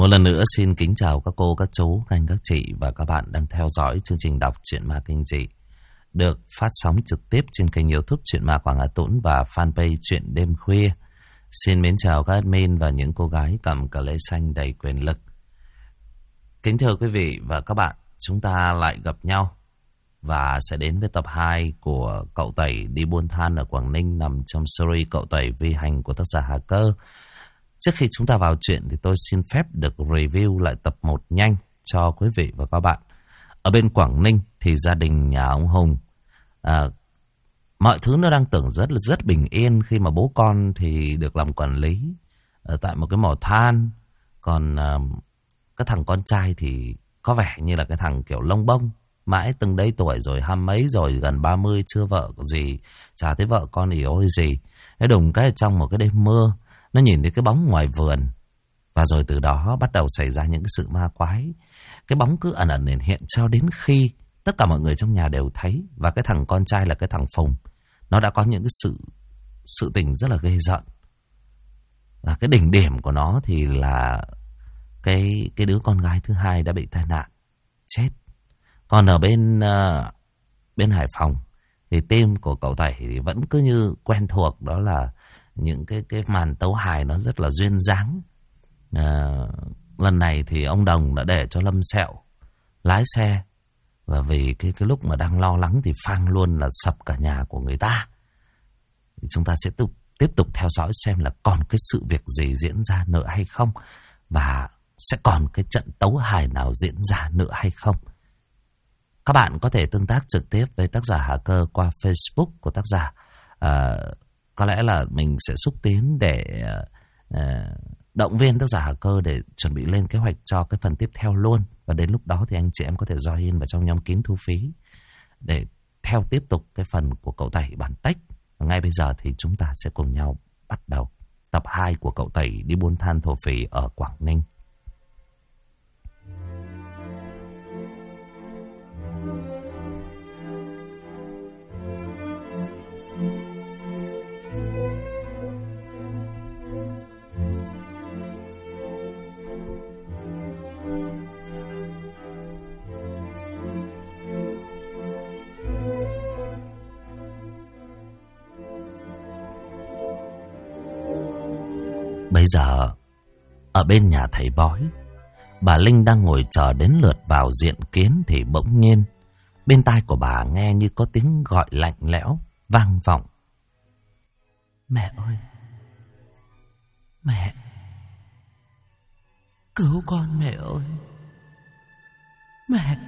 Một lần nữa xin kính chào các cô, các chú, các anh, các chị và các bạn đang theo dõi chương trình đọc truyện ma kinh dị được phát sóng trực tiếp trên kênh YouTube Truyện Ma Quảng Hà Tũng và fanpage Truyện Đêm Khuya. Xin mến chào các admin và những cô gái cầm cờ lê xanh đầy quyền lực. Kính thưa quý vị và các bạn, chúng ta lại gặp nhau và sẽ đến với tập 2 của Cậu Tẩy đi buôn than ở Quảng Ninh, nằm trong series Cậu Tẩy vi hành của tác giả Hà Cơ. Trước khi chúng ta vào chuyện thì tôi xin phép được review lại tập 1 nhanh cho quý vị và các bạn. Ở bên Quảng Ninh thì gia đình nhà ông Hùng, mọi thứ nó đang tưởng rất bình yên khi mà bố con thì được làm quản lý ở tại một cái mỏ than. Còn cái thằng con trai thì có vẻ như là cái thằng kiểu lông bông, mãi từng đấy tuổi rồi, hăm mấy rồi, gần 30 chưa vợ gì, chả thấy vợ con ỉ ôi gì. Thế đùng cái trong một cái đêm mưa, nó nhìn thấy cái bóng ngoài vườn. Và rồi từ đó bắt đầu xảy ra những cái sự ma quái. Cái bóng cứ ẩn ẩn hiện cho đến khi tất cả mọi người trong nhà đều thấy. Và cái thằng con trai là cái thằng Phùng, nó đã có những cái sự tình rất là ghê rợn. Và cái đỉnh điểm của nó thì là cái đứa con gái thứ hai đã bị tai nạn chết. Còn ở bên Hải Phòng thì team của Cậu Tẩy thì vẫn cứ như quen thuộc, đó là những cái màn tấu hài nó rất là duyên dáng. Lần này thì ông Đồng đã để cho Lâm Sẹo lái xe, và vì cái lúc mà đang lo lắng thì phang luôn là sập cả nhà của người ta. Thì chúng ta sẽ tiếp tục theo dõi xem là còn cái sự việc gì diễn ra nữa hay không, và sẽ còn cái trận tấu hài nào diễn ra nữa hay không. Các bạn có thể tương tác trực tiếp với tác giả Hà Cơ qua Facebook của tác giả. Có lẽ là mình sẽ xúc tiến để động viên tác giả Hà Cơ để chuẩn bị lên kế hoạch cho cái phần tiếp theo luôn. Và đến lúc đó thì anh chị em có thể join vào trong nhóm kín thu phí để theo tiếp tục cái phần của Cậu Tẩy bản tách. Và ngay bây giờ thì chúng ta sẽ cùng nhau bắt đầu tập 2 của Cậu Tẩy đi buôn than thổ phỉ ở Quảng Ninh. Bây giờ, ở bên nhà thầy bói, bà Linh đang ngồi chờ đến lượt vào diện kiến thì bỗng nhiên, bên tai của bà nghe như có tiếng gọi lạnh lẽo, vang vọng. Mẹ ơi! Mẹ! Cứu con mẹ ơi! Mẹ!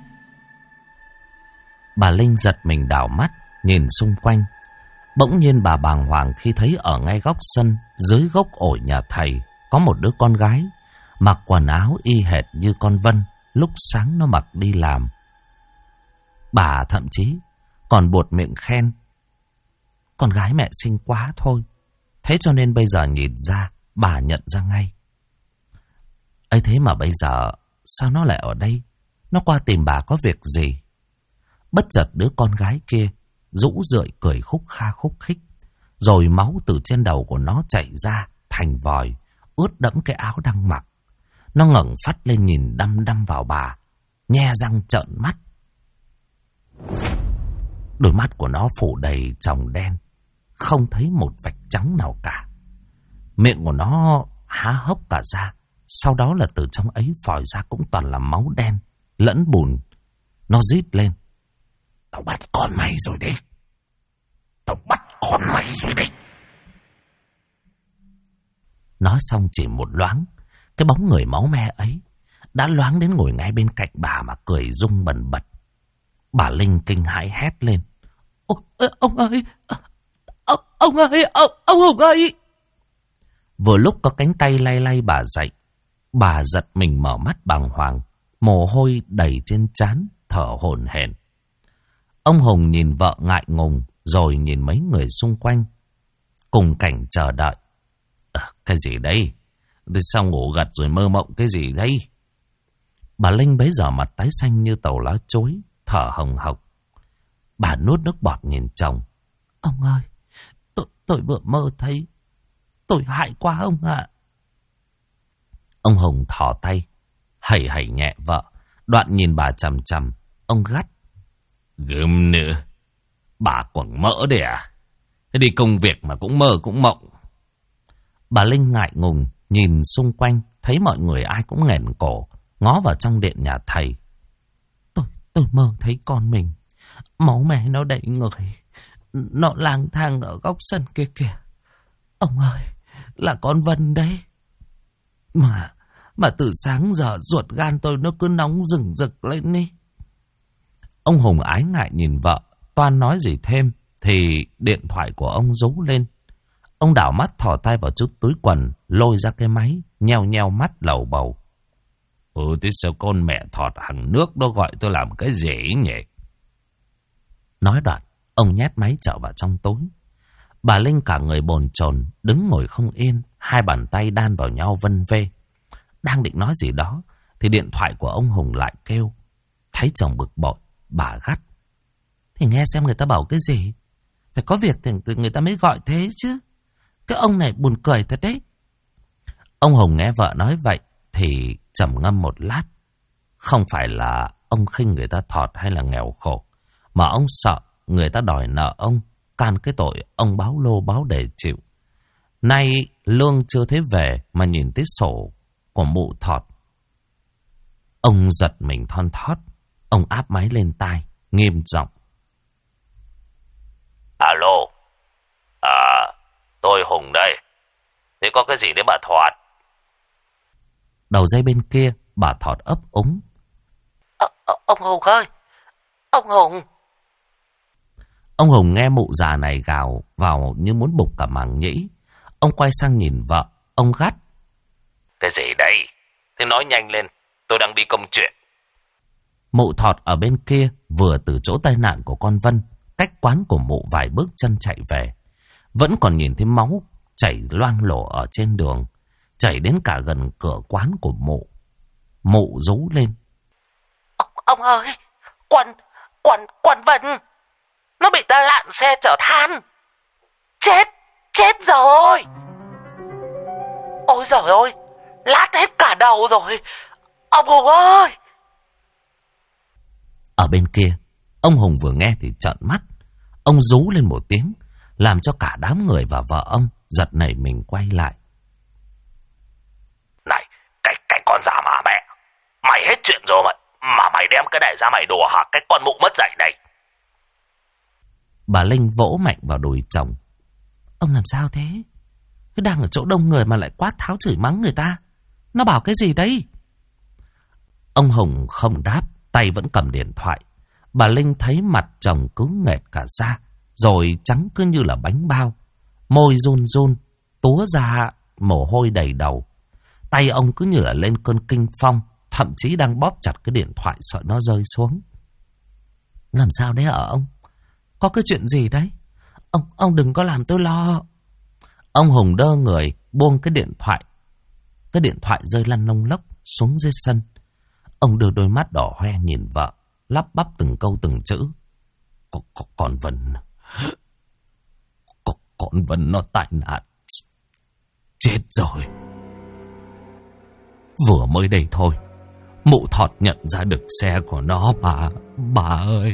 Bà Linh giật mình đảo mắt, nhìn xung quanh. Bỗng nhiên bà bàng hoàng khi thấy ở ngay góc sân, dưới gốc ổi nhà thầy, có một đứa con gái, mặc quần áo y hệt như con Vân lúc sáng nó mặc đi làm. Bà thậm chí còn buột miệng khen, con gái mẹ xinh quá thôi. Thế cho nên bây giờ nhìn ra, bà nhận ra ngay. ấy thế mà bây giờ, sao nó lại ở đây? Nó qua tìm bà có việc gì? Bất chợt đứa con gái kia rũ rượi cười khúc kha khúc khích, rồi máu từ trên đầu của nó chảy ra thành vòi, ướt đẫm cái áo đang mặc. Nó ngẩng phát lên nhìn đăm đăm vào bà, nhe răng trợn mắt. Đôi mắt của nó phủ đầy tròng đen, không thấy một vạch trắng nào cả. Miệng của nó há hốc cả ra, sau đó là từ trong ấy phòi ra cũng toàn là máu đen lẫn bùn. Nó rít lên, tao bắt con mày rồi đấy. Tao bắt con mày rồi đấy. Nói xong chỉ một loáng, cái bóng người máu me ấy đã loáng đến ngồi ngay bên cạnh bà mà cười rung bần bật. Bà Linh kinh hãi hét lên, ông ơi, ông ơi, ông Hùng ơi. Vừa lúc có cánh tay lay lay bà dậy, bà giật mình mở mắt bàng hoàng, mồ hôi đầy trên trán, thở hổn hển. Ông Hùng nhìn vợ ngại ngùng, rồi nhìn mấy người xung quanh, cùng cảnh chờ đợi. Cái gì đây? Sao ngủ gật rồi mơ mộng cái gì đây? Bà Linh bấy giờ mặt tái xanh như tàu lá chối, thở hồng hộc. Bà nuốt nước bọt nhìn chồng. Ông ơi, tôi vừa mơ thấy. Tôi hại quá ông ạ. Ông Hùng thò tay, hẩy hẩy nhẹ vợ, đoạn nhìn bà chằm chằm. Ông gắt: Gớm nữa, bà quẳng mỡ đấy à? Thế đi công việc mà cũng mơ cũng mộng. Bà Linh ngại ngùng, nhìn xung quanh, thấy mọi người ai cũng nghển cổ, ngó vào trong điện nhà thầy. Tôi mơ thấy con mình, máu me nó đầy người, nó lang thang ở góc sân kia kìa. Ông ơi, là con Vân đấy. Mà từ sáng giờ ruột gan tôi nó cứ nóng rừng rực lên đi. Ông Hùng ái ngại nhìn vợ, toan nói gì thêm thì điện thoại của ông rú lên. Ông đảo mắt thò tay vào chút túi quần, lôi ra cái máy, nheo nheo mắt lầu bầu. Thế sao con mẹ thọt hàng nước đó gọi tôi làm cái gì nhỉ? Nói đoạn, ông nhét máy trở vào trong túi. Bà Linh cả người bồn chồn, đứng ngồi không yên, hai bàn tay đan vào nhau vân vê. Đang định nói gì đó thì điện thoại của ông Hùng lại kêu. Thấy chồng bực bội, bà gắt: Thì nghe xem người ta bảo cái gì. Phải có việc thì người ta mới gọi thế chứ. Cái ông này buồn cười thật đấy. Ông Hùng nghe vợ nói vậy thì trầm ngâm một lát. Không phải là ông khinh người ta thọt hay là nghèo khổ, mà ông sợ người ta đòi nợ ông, can cái tội ông báo lô báo để chịu. Nay lương chưa thấy về mà nhìn thấy sổ của mụ thọt. Ông giật mình thon thót. Ông áp máy lên tai, nghiêm giọng: Alo, tôi Hùng đây. Thế có cái gì đấy bà Thọt? Đầu dây bên kia, bà Thọt ấp úng: Ông Hùng ơi, ông Hùng. Ông Hùng nghe mụ già này gào vào như muốn bục cả màng nhĩ. Ông quay sang nhìn vợ, ông gắt: Cái gì đây? Thế nói nhanh lên, tôi đang đi công chuyện. Mụ Thọt ở bên kia vừa từ chỗ tai nạn của con Vân, cách quán của mụ vài bước chân chạy về. Vẫn còn nhìn thấy máu chảy loang lổ ở trên đường, chảy đến cả gần cửa quán của mụ. Mụ rú lên: Ông ơi, quán Vân, nó bị tai nạn xe chở than. Chết rồi. Ôi giời ơi, lát hết cả đầu rồi. Ông Hùng ơi. Ở bên kia, ông Hùng vừa nghe thì trợn mắt. Ông rú lên một tiếng, làm cho cả đám người và vợ ông giật nảy mình quay lại. Này, cái con già mà mẹ, mày hết chuyện rồi mà mày đem cái này ra mày đùa hả? Cái con mụ mất dạy này. Bà Linh vỗ mạnh vào đùi chồng: Ông làm sao thế? Cứ đang ở chỗ đông người mà lại quát tháo chửi mắng người ta. Nó bảo cái gì đấy? Ông Hùng không đáp, tay vẫn cầm điện thoại. Bà Linh thấy mặt chồng cứ nghẹt cả da, rồi trắng cứ như là bánh bao. Môi run run, túa ra mồ hôi đầy đầu. Tay ông cứ như là lên cơn kinh phong, thậm chí đang bóp chặt cái điện thoại sợ nó rơi xuống. Làm sao đấy hả ông? Có cái chuyện gì đấy? Ông đừng có làm tôi lo. Ông Hùng đơ người, buông cái điện thoại. Cái điện thoại rơi lăn lông lốc xuống dưới sân. Ông đưa đôi mắt đỏ hoe nhìn vợ, lắp bắp từng câu từng chữ. Con Vân, con Vân nó tai nạn, chết rồi. Vừa mới đây thôi, mụ Thọt nhận ra được xe của nó bà ơi.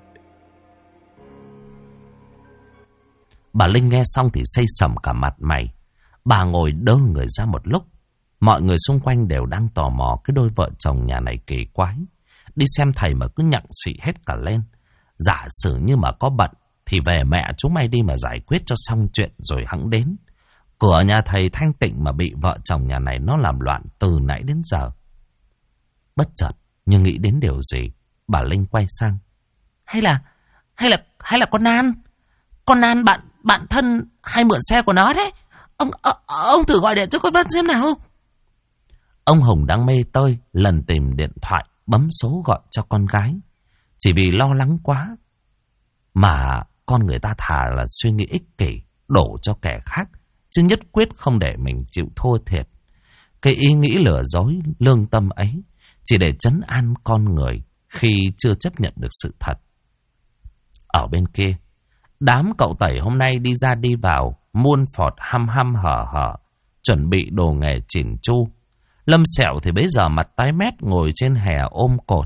Bà Linh nghe xong thì xây sầm cả mặt mày. Bà ngồi đơ người ra một lúc. Mọi người xung quanh đều đang tò mò cái đôi vợ chồng nhà này kỳ quái. Đi xem thầy mà cứ nhặng xị hết cả lên. Giả sử như mà có bận thì về mẹ chúng mày đi mà giải quyết cho xong chuyện rồi hẵng đến. Cửa nhà thầy thanh tịnh mà bị vợ chồng nhà này nó làm loạn từ nãy đến giờ. Bất chợt nhưng nghĩ đến điều gì, bà Linh quay sang: Hay là con Nan? Con Nan bạn thân hay mượn xe của nó đấy. Ông thử gọi điện cho con Vân xem nào. Ông Hùng đang mê tơi lần tìm điện thoại bấm số gọi cho con gái. Chỉ vì lo lắng quá mà con người ta thà là suy nghĩ ích kỷ đổ cho kẻ khác, chứ nhất quyết không để mình chịu thua thiệt. Cái ý nghĩ lừa dối lương tâm ấy chỉ để trấn an con người khi chưa chấp nhận được sự thật. Ở bên kia, đám cậu tẩy hôm nay đi ra đi vào, muôn phọt hăm hăm hở hở, chuẩn bị đồ nghề chỉn chu. Lâm Sẹo thì bấy giờ mặt tái mét ngồi trên hè ôm cột.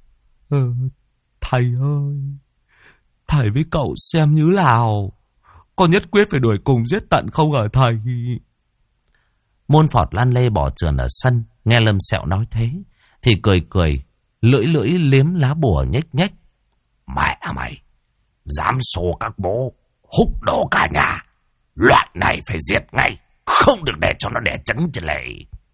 Thầy ơi, thầy với cậu xem như nào, con nhất quyết phải đuổi cùng giết tận không hả thầy? Môn Phọt lăn lê bỏ trườn ở sân, nghe Lâm Sẹo nói thế thì cười, lưỡi liếm lá bùa nhếch nhếch. Mẹ mày, dám xô các bố, húc đổ cả nhà, loại này phải diệt ngay, không được để cho nó đẻ trứng trên lệ.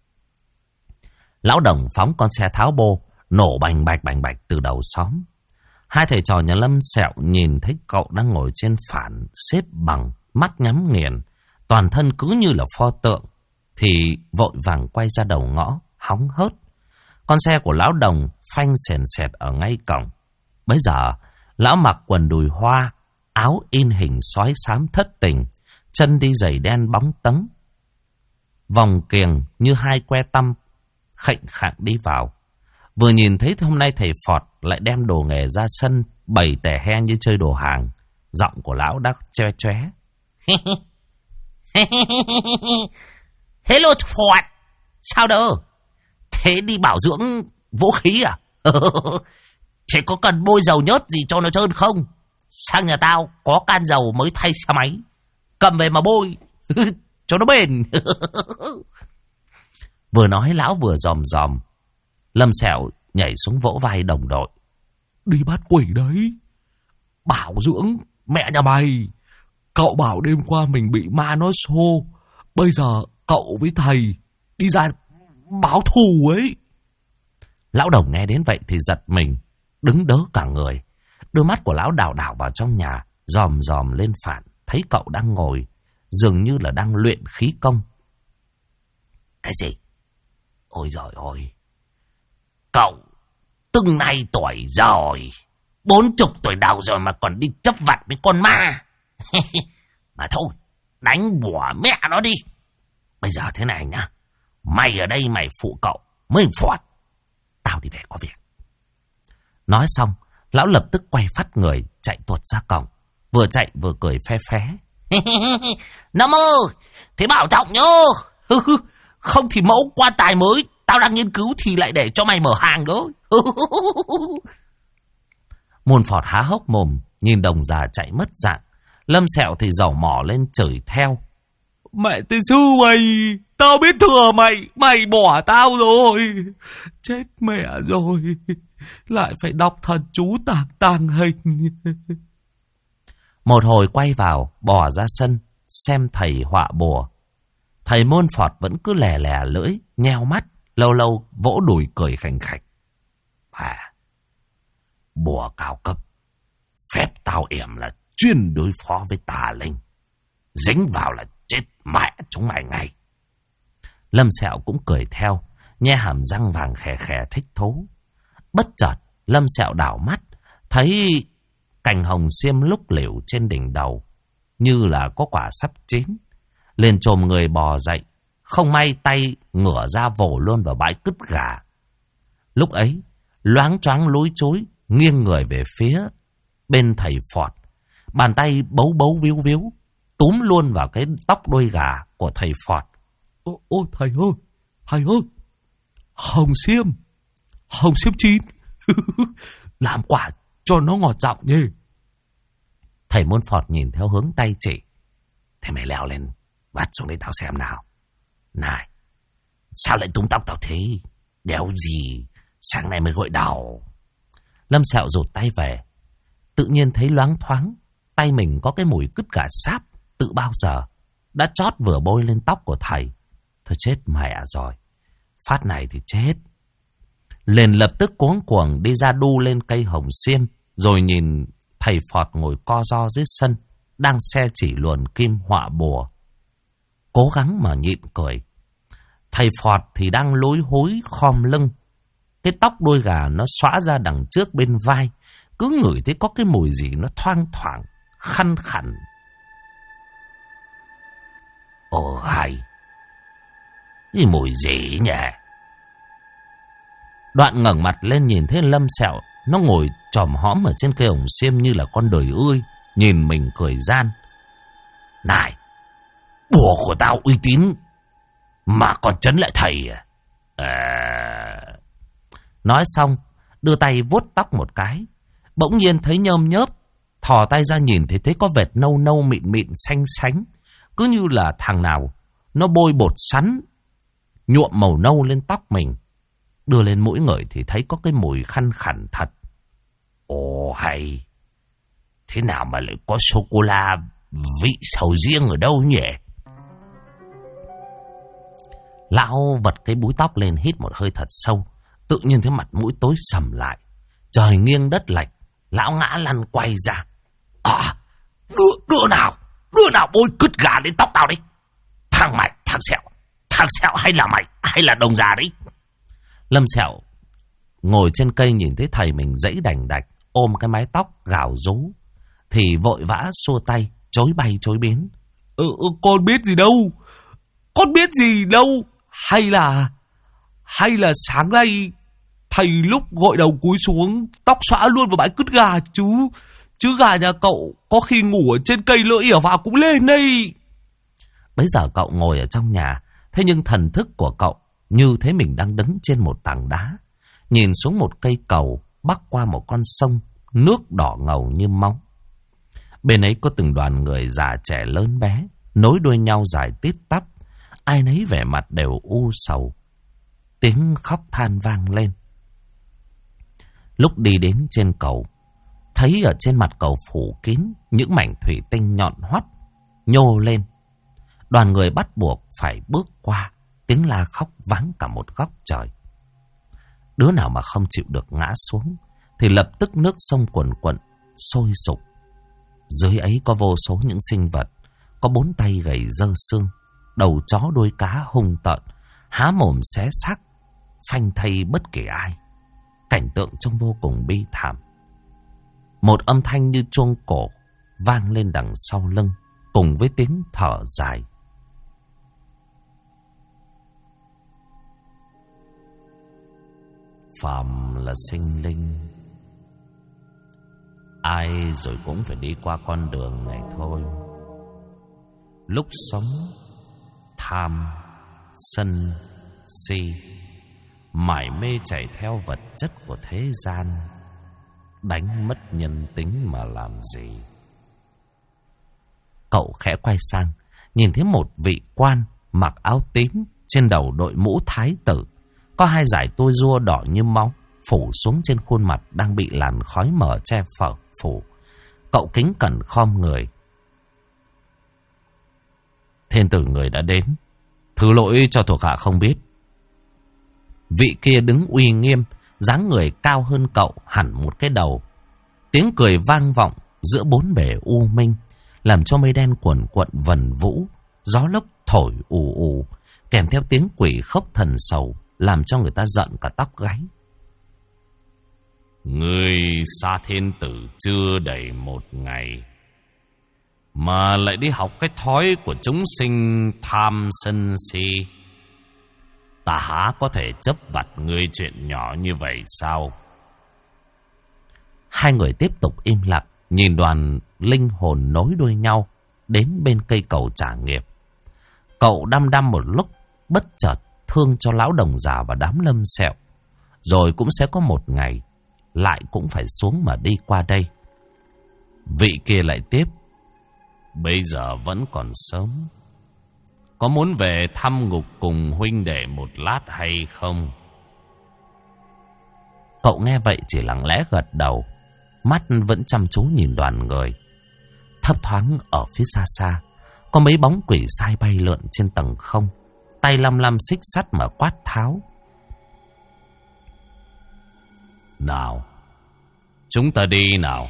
Lão Đồng phóng con xe tháo bô, nổ bành bạch từ đầu xóm. Hai thầy trò nhà Lâm Sẹo nhìn thấy cậu đang ngồi trên phản, xếp bằng, mắt nhắm nghiền, toàn thân cứ như là pho tượng, thì vội vàng quay ra đầu ngõ, hóng hớt. Con xe của lão Đồng phanh sền sệt ở ngay cổng. Bấy giờ, lão mặc quần đùi hoa, áo in hình sói xám thất tình, chân đi giày đen bóng tấng, vòng kiềng như hai que tăm, khệnh khạng đi vào. Vừa nhìn thấy hôm nay thầy Phọt lại đem đồ nghề ra sân, bày tẻ he như chơi đồ hàng. Giọng của lão đã choe. Hello Phọt, sao đâu? Thế đi bảo dưỡng vũ khí à? Thế có cần bôi dầu nhớt gì cho nó trơn không? Sang nhà tao có can dầu mới thay xe máy, cầm về mà bôi cho nó bền. Vừa nói lão vừa dòm. Lâm Sẹo nhảy xuống vỗ vai đồng đội. Đi bắt quỷ đấy. Bảo dưỡng mẹ nhà mày. Cậu bảo đêm qua mình bị ma nó xô, bây giờ cậu với thầy đi ra báo thù ấy. Lão Đồng nghe đến vậy thì giật mình, đứng đớ cả người. Đôi mắt của lão đảo vào trong nhà, dòm lên phản, thấy cậu đang ngồi, dường như là đang luyện khí công. Cái gì? Ôi giời ơi, cậu từng này tuổi rồi, 40 tuổi đầu rồi mà còn đi chấp vặt với con ma. Mà thôi, đánh bủa mẹ nó đi. Bây giờ thế này nhá, mày ở đây mày phụ cậu mới Phọt, tao đi về có việc. Nói xong, lão lập tức quay phắt người chạy tuột ra cổng, vừa chạy vừa cười phé. Nam ơi, thế bảo trọng nhớ. Không thì mẫu quan tài mới tao đang nghiên cứu thì lại để cho mày mở hàng đó. Môn Phọt há hốc mồm, nhìn Đồng già chạy mất dạng. Lâm Sẹo thì dầu mỏ lên chửi theo. Mẹ tên sư mày, tao biết thừa mày, mày bỏ tao rồi. Chết mẹ rồi, lại phải đọc thần chú tàng hình. Một hồi quay vào, bỏ ra sân, xem thầy họa bùa. Thầy Môn Phọt vẫn cứ lè lưỡi, nheo mắt, lâu vỗ đùi cười khành khạch. Bùa cao cấp, phép tao yểm là chuyên đối phó với tà linh, dính vào là chết mẹ chúng mày ngay. Lâm Sẹo cũng cười theo, nhe hàm răng vàng khè thích thú. Bất chợt, Lâm Sẹo đảo mắt, thấy cành hồng xiêm lúc liễu trên đỉnh đầu, như là có quả sắp chín. Liền chồm người bò dậy, không may tay ngửa ra vồ luôn vào bãi cứt gà. Lúc ấy, loáng choáng lúi chúi, nghiêng người về phía bên thầy Phọt, bàn tay bấu víu, túm luôn vào cái tóc đuôi gà của thầy Phọt. Ôi thầy ơi, hồng xiêm chín. Làm quả cho nó ngọt giọng nhỉ. Thầy Môn Phọt nhìn theo hướng tay chỉ. Thế mày leo lên, vắt xuống đây tao xem nào. Này, sao lại tung tóc tao thế? Đéo gì, sáng nay mới gội đầu. Lâm Sẹo rụt tay về, tự nhiên thấy loáng thoáng, tay mình có cái mùi cứt gà sáp tự bao giờ đã chót vừa bôi lên tóc của thầy. Thôi chết mẹ rồi, phát này thì chết. Liền lập tức cuống cuồng đi ra đu lên cây hồng xiêm, rồi nhìn thầy Phọt ngồi co ro dưới sân, đang xe chỉ luồn kim họa bùa. Cố gắng mà nhịn cười. Thầy Phọt thì đang lúi húi khom lưng, cái tóc đuôi gà nó xõa ra đằng trước bên vai, cứ ngửi thấy có cái mùi gì nó thoang thoảng, khăn khẳn. Ồ hay, cái mùi gì nhỉ? Đoạn ngẩng mặt lên nhìn thấy Lâm Sẹo, nó ngồi chòm hõm ở trên cây hồng xiêm như là con đời ươi, nhìn mình cười gian. Này, bùa của tao uy tín mà còn trấn lại thầy à? Nói xong, đưa tay vuốt tóc một cái. Bỗng nhiên thấy nhơm nhớp, thò tay ra nhìn thì thấy có vệt nâu nâu mịn mịn xanh xánh. Cứ như là thằng nào nó bôi bột sắn nhuộm màu nâu lên tóc mình. Đưa lên mũi ngửi thì thấy có cái mùi khăn khẳn thật. Ồ hay, thế nào mà lại có sô-cô-la vị sầu riêng ở đâu nhỉ? Lão vật cái búi tóc lên hít một hơi thật sâu. Tự nhiên thấy mặt mũi tối sầm lại. Trời nghiêng đất lệch. Lão ngã lăn quay ra. Đứa nào bôi cứt gà lên tóc tao đi. Thằng mày, thằng Sẹo hay là mày, hay là đồng già đấy. Lâm Sẹo ngồi trên cây nhìn thấy thầy mình dãy đành đạch, ôm cái mái tóc gào rú, thì vội vã xua tay, chối bay chối biến. Con biết gì đâu. Hay là sáng nay thầy lúc gội đầu cúi xuống, tóc xõa luôn vào bãi cứt gà chứ gà nhà cậu có khi ngủ ở trên cây lỡ ỉa vào cũng lên đây. Bấy giờ cậu ngồi ở trong nhà, thế nhưng thần thức của cậu như thế mình đang đứng trên một tảng đá, nhìn xuống một cây cầu bắc qua một con sông, nước đỏ ngầu như máu. Bên ấy có từng đoàn người già trẻ lớn bé, nối đuôi nhau dài tít tắp, ai nấy vẻ mặt đều u sầu. Tiếng khóc than vang lên. Lúc đi đến trên cầu, thấy ở trên mặt cầu phủ kín những mảnh thủy tinh nhọn hoắt nhô lên. Đoàn người bắt buộc phải bước qua, tiếng la khóc vang cả một góc trời. Đứa nào mà không chịu được ngã xuống thì lập tức nước sông cuồn cuộn sôi sục. Dưới ấy có vô số những sinh vật, có 4 tay gầy dơ xương, đầu chó đuôi cá hung tợn, há mồm xé xác, phanh thây bất kể ai. Cảnh tượng trông vô cùng bi thảm. Một âm thanh như chuông cổ vang lên đằng sau lưng, cùng với tiếng thở dài. Phàm là sinh linh, ai rồi cũng phải đi qua con đường này thôi. Lúc sống tham, sân, si, mải mê chạy theo vật chất của thế gian, đánh mất nhân tính mà làm gì. Cậu khẽ quay sang, nhìn thấy một vị quan mặc áo tím, trên đầu đội mũ thái tử, có 2 dải tua rua đỏ như máu phủ xuống trên khuôn mặt đang bị làn khói mờ che phủ. Cậu kính cẩn khom người. Thiên tử người đã đến, thứ lỗi cho thuộc hạ không biết. Vị kia đứng uy nghiêm, dáng người cao hơn cậu hẳn một cái đầu. Tiếng cười vang vọng giữa 4 bể u minh, làm cho mây đen cuồn cuộn vần vũ, gió lốc thổi ù ù, kèm theo tiếng quỷ khóc thần sầu, làm cho người ta giận cả tóc gáy. Ngươi xa thiên tử chưa đầy 1 ngày, mà lại đi học cái thói của chúng sinh tham sân si. Ta há có thể chấp vặt ngươi chuyện nhỏ như vậy sao? 2 người tiếp tục im lặng, nhìn đoàn linh hồn nối đuôi nhau đến bên cây cầu trả nghiệp. Cậu đăm đăm một lúc, bất chợt thương cho lão đồng già và đám Lâm Sẹo. Rồi cũng sẽ có một ngày lại cũng phải xuống mà đi qua đây. Vị kia lại tiếp. Bây giờ vẫn còn sớm, có muốn về thăm ngục cùng huynh đệ một lát hay không? Cậu nghe vậy chỉ lặng lẽ gật đầu, mắt vẫn chăm chú nhìn đoàn người. Thấp thoáng ở phía xa xa có mấy bóng quỷ sai bay lượn trên tầng không, tay lăm lăm xích sắt mà quát tháo. Nào, chúng ta đi nào.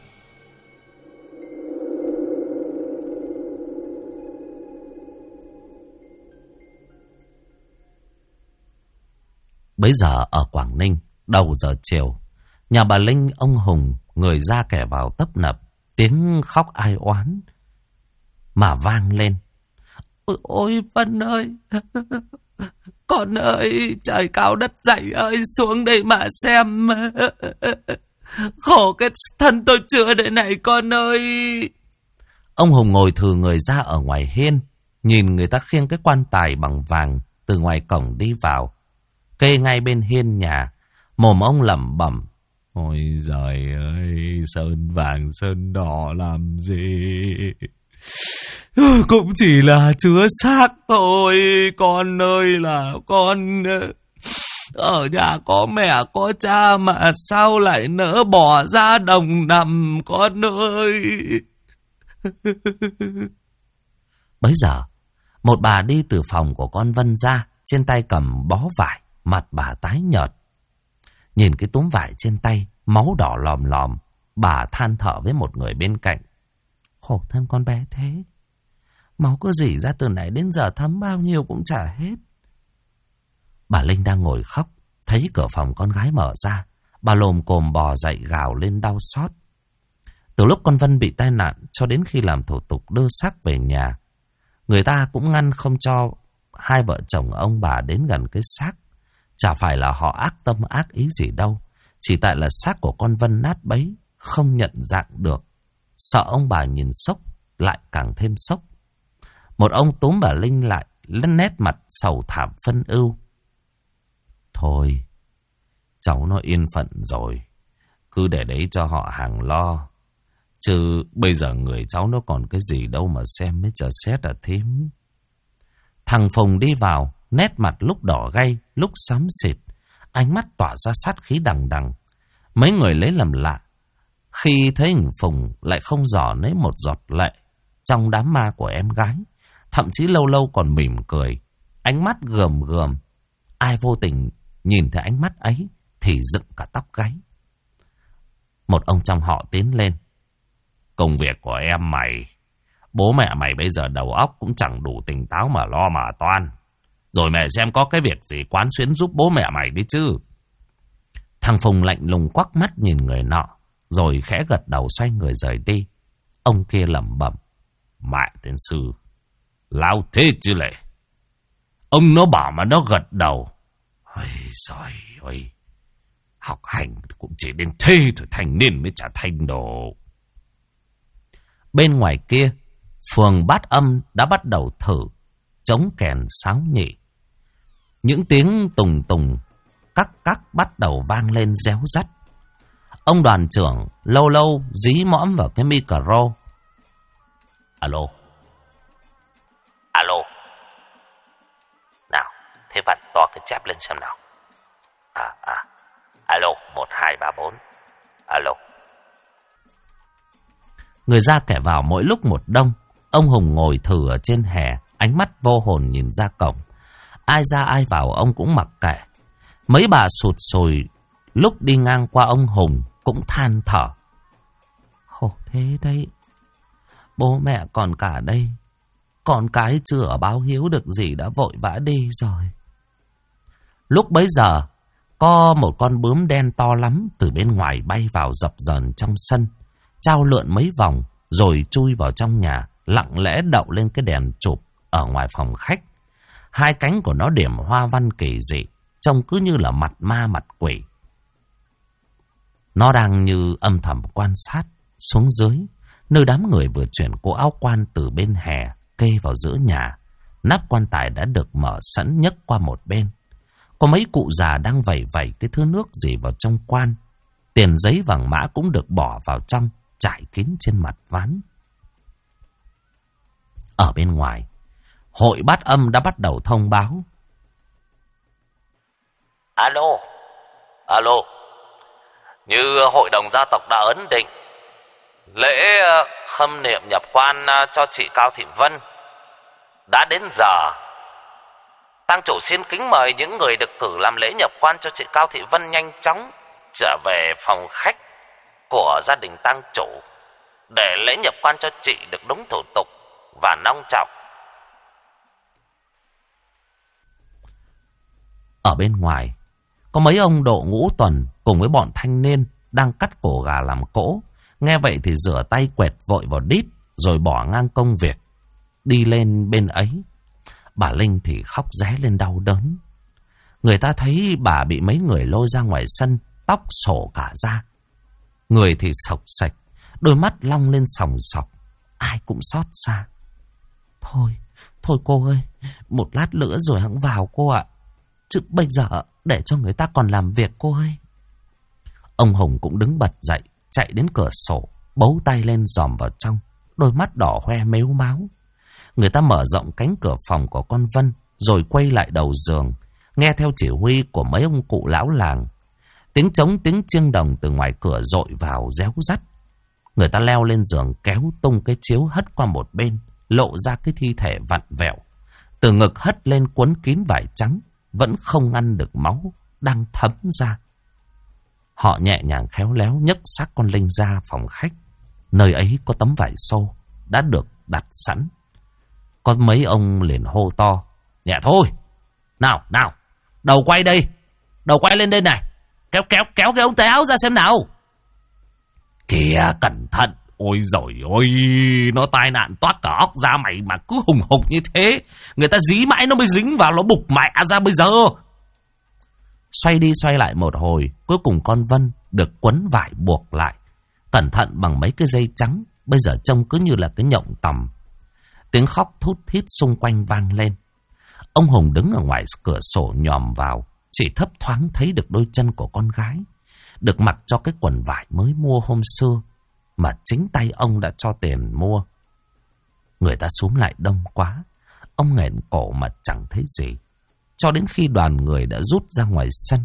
Bấy giờ ở Quảng Ninh, đầu giờ chiều, nhà bà Linh, ông Hùng, người ra kẻ vào tấp nập, tiếng khóc ai oán mà vang lên. Ôi Vân ơi, con ơi, trời cao đất dày ơi, xuống đây mà xem. Khổ cái thân tôi chưa đây này con ơi. Ông Hùng ngồi thừ người ra ở ngoài hiên, nhìn người ta khiêng cái quan tài bằng vàng từ ngoài cổng đi vào. Kê ngay bên hiên nhà, Mồm ông lẩm bẩm. Ôi giời ơi, sơn vàng sơn đỏ làm gì? Cũng chỉ là chứa xác thôi. Con ơi là con ở nhà có mẹ có cha mà sao lại nỡ bỏ ra đồng nằm con ơi. Bấy giờ, một bà đi từ phòng của con Vân ra, trên tay cầm bó vải, mặt bà tái nhợt. Nhìn cái túm vải trên tay, máu đỏ lòm lòm, bà than thở với một người bên cạnh. Khổ thân con bé thế, máu cứ rỉ ra từ nãy đến giờ thấm bao nhiêu cũng chả hết. Bà Linh đang ngồi khóc, thấy cửa phòng con gái mở ra, bà lồm cồm bò dậy gào lên đau xót. Từ lúc con Vân bị tai nạn cho đến khi làm thủ tục đưa xác về nhà, người ta cũng ngăn không cho hai vợ chồng ông bà đến gần cái xác. Chả phải là họ ác tâm ác ý gì đâu, chỉ tại là xác của con Vân nát bấy, không nhận dạng được. Sợ ông bà nhìn sốc, lại càng thêm sốc. Một ông túm bà Linh lại, lên nét mặt sầu thảm phân ưu. Thôi, cháu nó yên phận rồi, cứ để đấy cho họ hàng lo. Chứ bây giờ người cháu nó còn cái gì đâu mà xem mới chờ xét à thím. Thằng Phùng đi vào, nét mặt lúc đỏ gay, lúc xám xịt, ánh mắt tỏa ra sát khí đằng đằng. Mấy người lấy làm lạ, khi thấy thằng Phùng lại không giỏ lấy một giọt lệ trong đám ma của em gái, thậm chí lâu lâu còn mỉm cười, ánh mắt gườm gườm. Ai vô tình nhìn thấy ánh mắt ấy thì dựng cả tóc gáy. Một ông trong họ tiến lên. Công việc của em mày, bố mẹ mày bây giờ đầu óc cũng chẳng đủ tỉnh táo mà lo mà toan. Rồi mẹ xem có cái việc gì quán xuyến giúp bố mẹ mày đi chứ. Thằng Phùng lạnh lùng quắc mắt nhìn người nọ, rồi khẽ gật đầu xoay người rời đi. Ông kia lẩm bẩm. Mẹ tiên sư, lao thế chứ lệ. Ông nó bảo mà nó gật đầu. Ôi giời ơi, học hành cũng chỉ đến thế thôi, thành niên mới chả thành đồ. Bên ngoài kia, phường Bát Âm đã bắt đầu thử trống kèn sáo nhị. Những tiếng tùng tùng, cắc bắt đầu vang lên réo rắt. Ông đoàn trưởng lâu lâu dí mõm vào cái micro. Alo. Alo. Nào, thế bạn to cái chép lên xem nào. Alo, 1, 2, 3, 4. Alo. Người ra kẻ vào mỗi lúc một đông. Ông Hùng ngồi thử ở trên hè, ánh mắt vô hồn nhìn ra cổng. Ai ra ai vào ông cũng mặc kệ. Mấy bà sụt sùi lúc đi ngang qua ông Hùng cũng than thở. Khổ thế đấy, bố mẹ còn cả đây, con cái chưa ở báo hiếu được gì đã vội vã đi rồi. Lúc bấy giờ, có một con bướm đen to lắm từ bên ngoài bay vào dập dờn trong sân, trao lượn mấy vòng rồi chui vào trong nhà, lặng lẽ đậu lên cái đèn chụp ở ngoài phòng khách. Hai cánh của nó điểm hoa văn kỳ dị, trông cứ như là mặt ma mặt quỷ. Nó đang như âm thầm quan sát xuống dưới, nơi đám người vừa chuyển cô áo quan từ bên hè kê vào giữa nhà. Nắp quan tài đã được mở sẵn nhấc qua một bên. Có mấy cụ già đang vẩy vẩy cái thứ nước gì vào trong quan. Tiền giấy vàng mã cũng được bỏ vào trong, trải kín trên mặt ván. Ở bên ngoài, hội Bát Âm đã bắt đầu thông báo. Alo, alo. Như hội đồng gia tộc đã ấn định, lễ khâm niệm nhập quan cho chị Cao Thị Vân đã đến giờ. Tang chủ xin kính mời những người được cử làm lễ nhập quan cho chị Cao Thị Vân nhanh chóng trở về phòng khách của gia đình tang chủ để lễ nhập quan cho chị được đúng thủ tục và long trọng. Ở bên ngoài, có mấy ông độ ngũ tuần cùng với bọn thanh niên đang cắt cổ gà làm cỗ. Nghe vậy thì rửa tay quẹt vội vào đít rồi bỏ ngang công việc đi lên bên ấy. Bà Linh thì khóc ré lên đau đớn. Người ta thấy bà bị mấy người lôi ra ngoài sân, tóc xổ cả ra, người thì sộc sạch, đôi mắt long lên sòng sọc. Ai cũng xót xa. Thôi cô ơi, một lát nữa rồi hẵng vào cô ạ. Chứ bây giờ để cho người ta còn làm việc cô ơi. Ông Hùng cũng đứng bật dậy, chạy đến cửa sổ, bấu tay lên dòm vào trong, đôi mắt đỏ hoe mếu máo. Người ta mở rộng cánh cửa phòng của con Vân, rồi quay lại đầu giường, nghe theo chỉ huy của mấy ông cụ lão làng. Tiếng trống tiếng chiêng đồng từ ngoài cửa dội vào réo rắt. Người ta leo lên giường kéo tung cái chiếu hất qua một bên, lộ ra cái thi thể vặn vẹo. Từ ngực hất lên quấn kín vải trắng, vẫn không ngăn được máu đang thấm ra. Họ nhẹ nhàng khéo léo nhấc xác con Linh ra phòng khách. Nơi ấy có tấm vải xô đã được đặt sẵn. Có mấy ông liền hô to: "Nhẹ thôi! Nào, nào! Đầu quay đây! Đầu quay lên đây này! Kéo cái ông tay áo ra xem nào!" "Kìa, cẩn thận! Ôi giời ơi! Nó tai nạn toát cả óc ra mày mà cứ hùng hục như thế! Người ta dí mãi nó mới dính vào, nó bục mẹ ra bây giờ!" Xoay đi xoay lại một hồi, cuối cùng con Vân được quấn vải buộc lại, cẩn thận bằng mấy cái dây trắng, bây giờ trông cứ như là cái nhộng tằm. Tiếng khóc thút thít xung quanh vang lên. Ông Hùng đứng ở ngoài cửa sổ nhòm vào, chỉ thấp thoáng thấy được đôi chân của con gái, được mặc cho cái quần vải mới mua hôm xưa, mà chính tay ông đã cho tiền mua. Người ta xúm lại đông quá, ông nghẹn cổ mà chẳng thấy gì, cho đến khi đoàn người đã rút ra ngoài sân.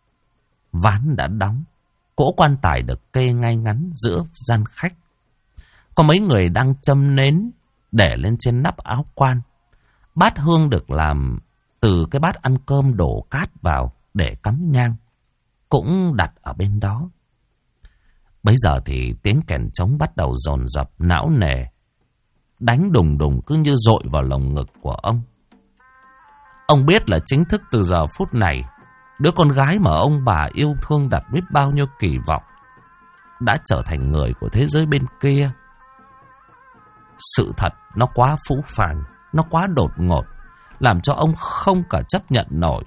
Ván đã đóng, cỗ quan tài được kê ngay ngắn giữa gian khách. Có mấy người đang châm nến để lên trên nắp áo quan. Bát hương được làm từ cái bát ăn cơm đổ cát vào để cắm nhang cũng đặt ở bên đó. Bấy giờ thì tiếng kèn trống bắt đầu dồn dập não nề, đánh đùng đùng cứ như dội vào lồng ngực của ông. Ông biết là chính thức từ giờ phút này, đứa con gái mà ông bà yêu thương đặt biết bao nhiêu kỳ vọng đã trở thành người của thế giới bên kia. Sự thật nó quá phũ phàng, nó quá đột ngột, làm cho ông không cả chấp nhận nổi.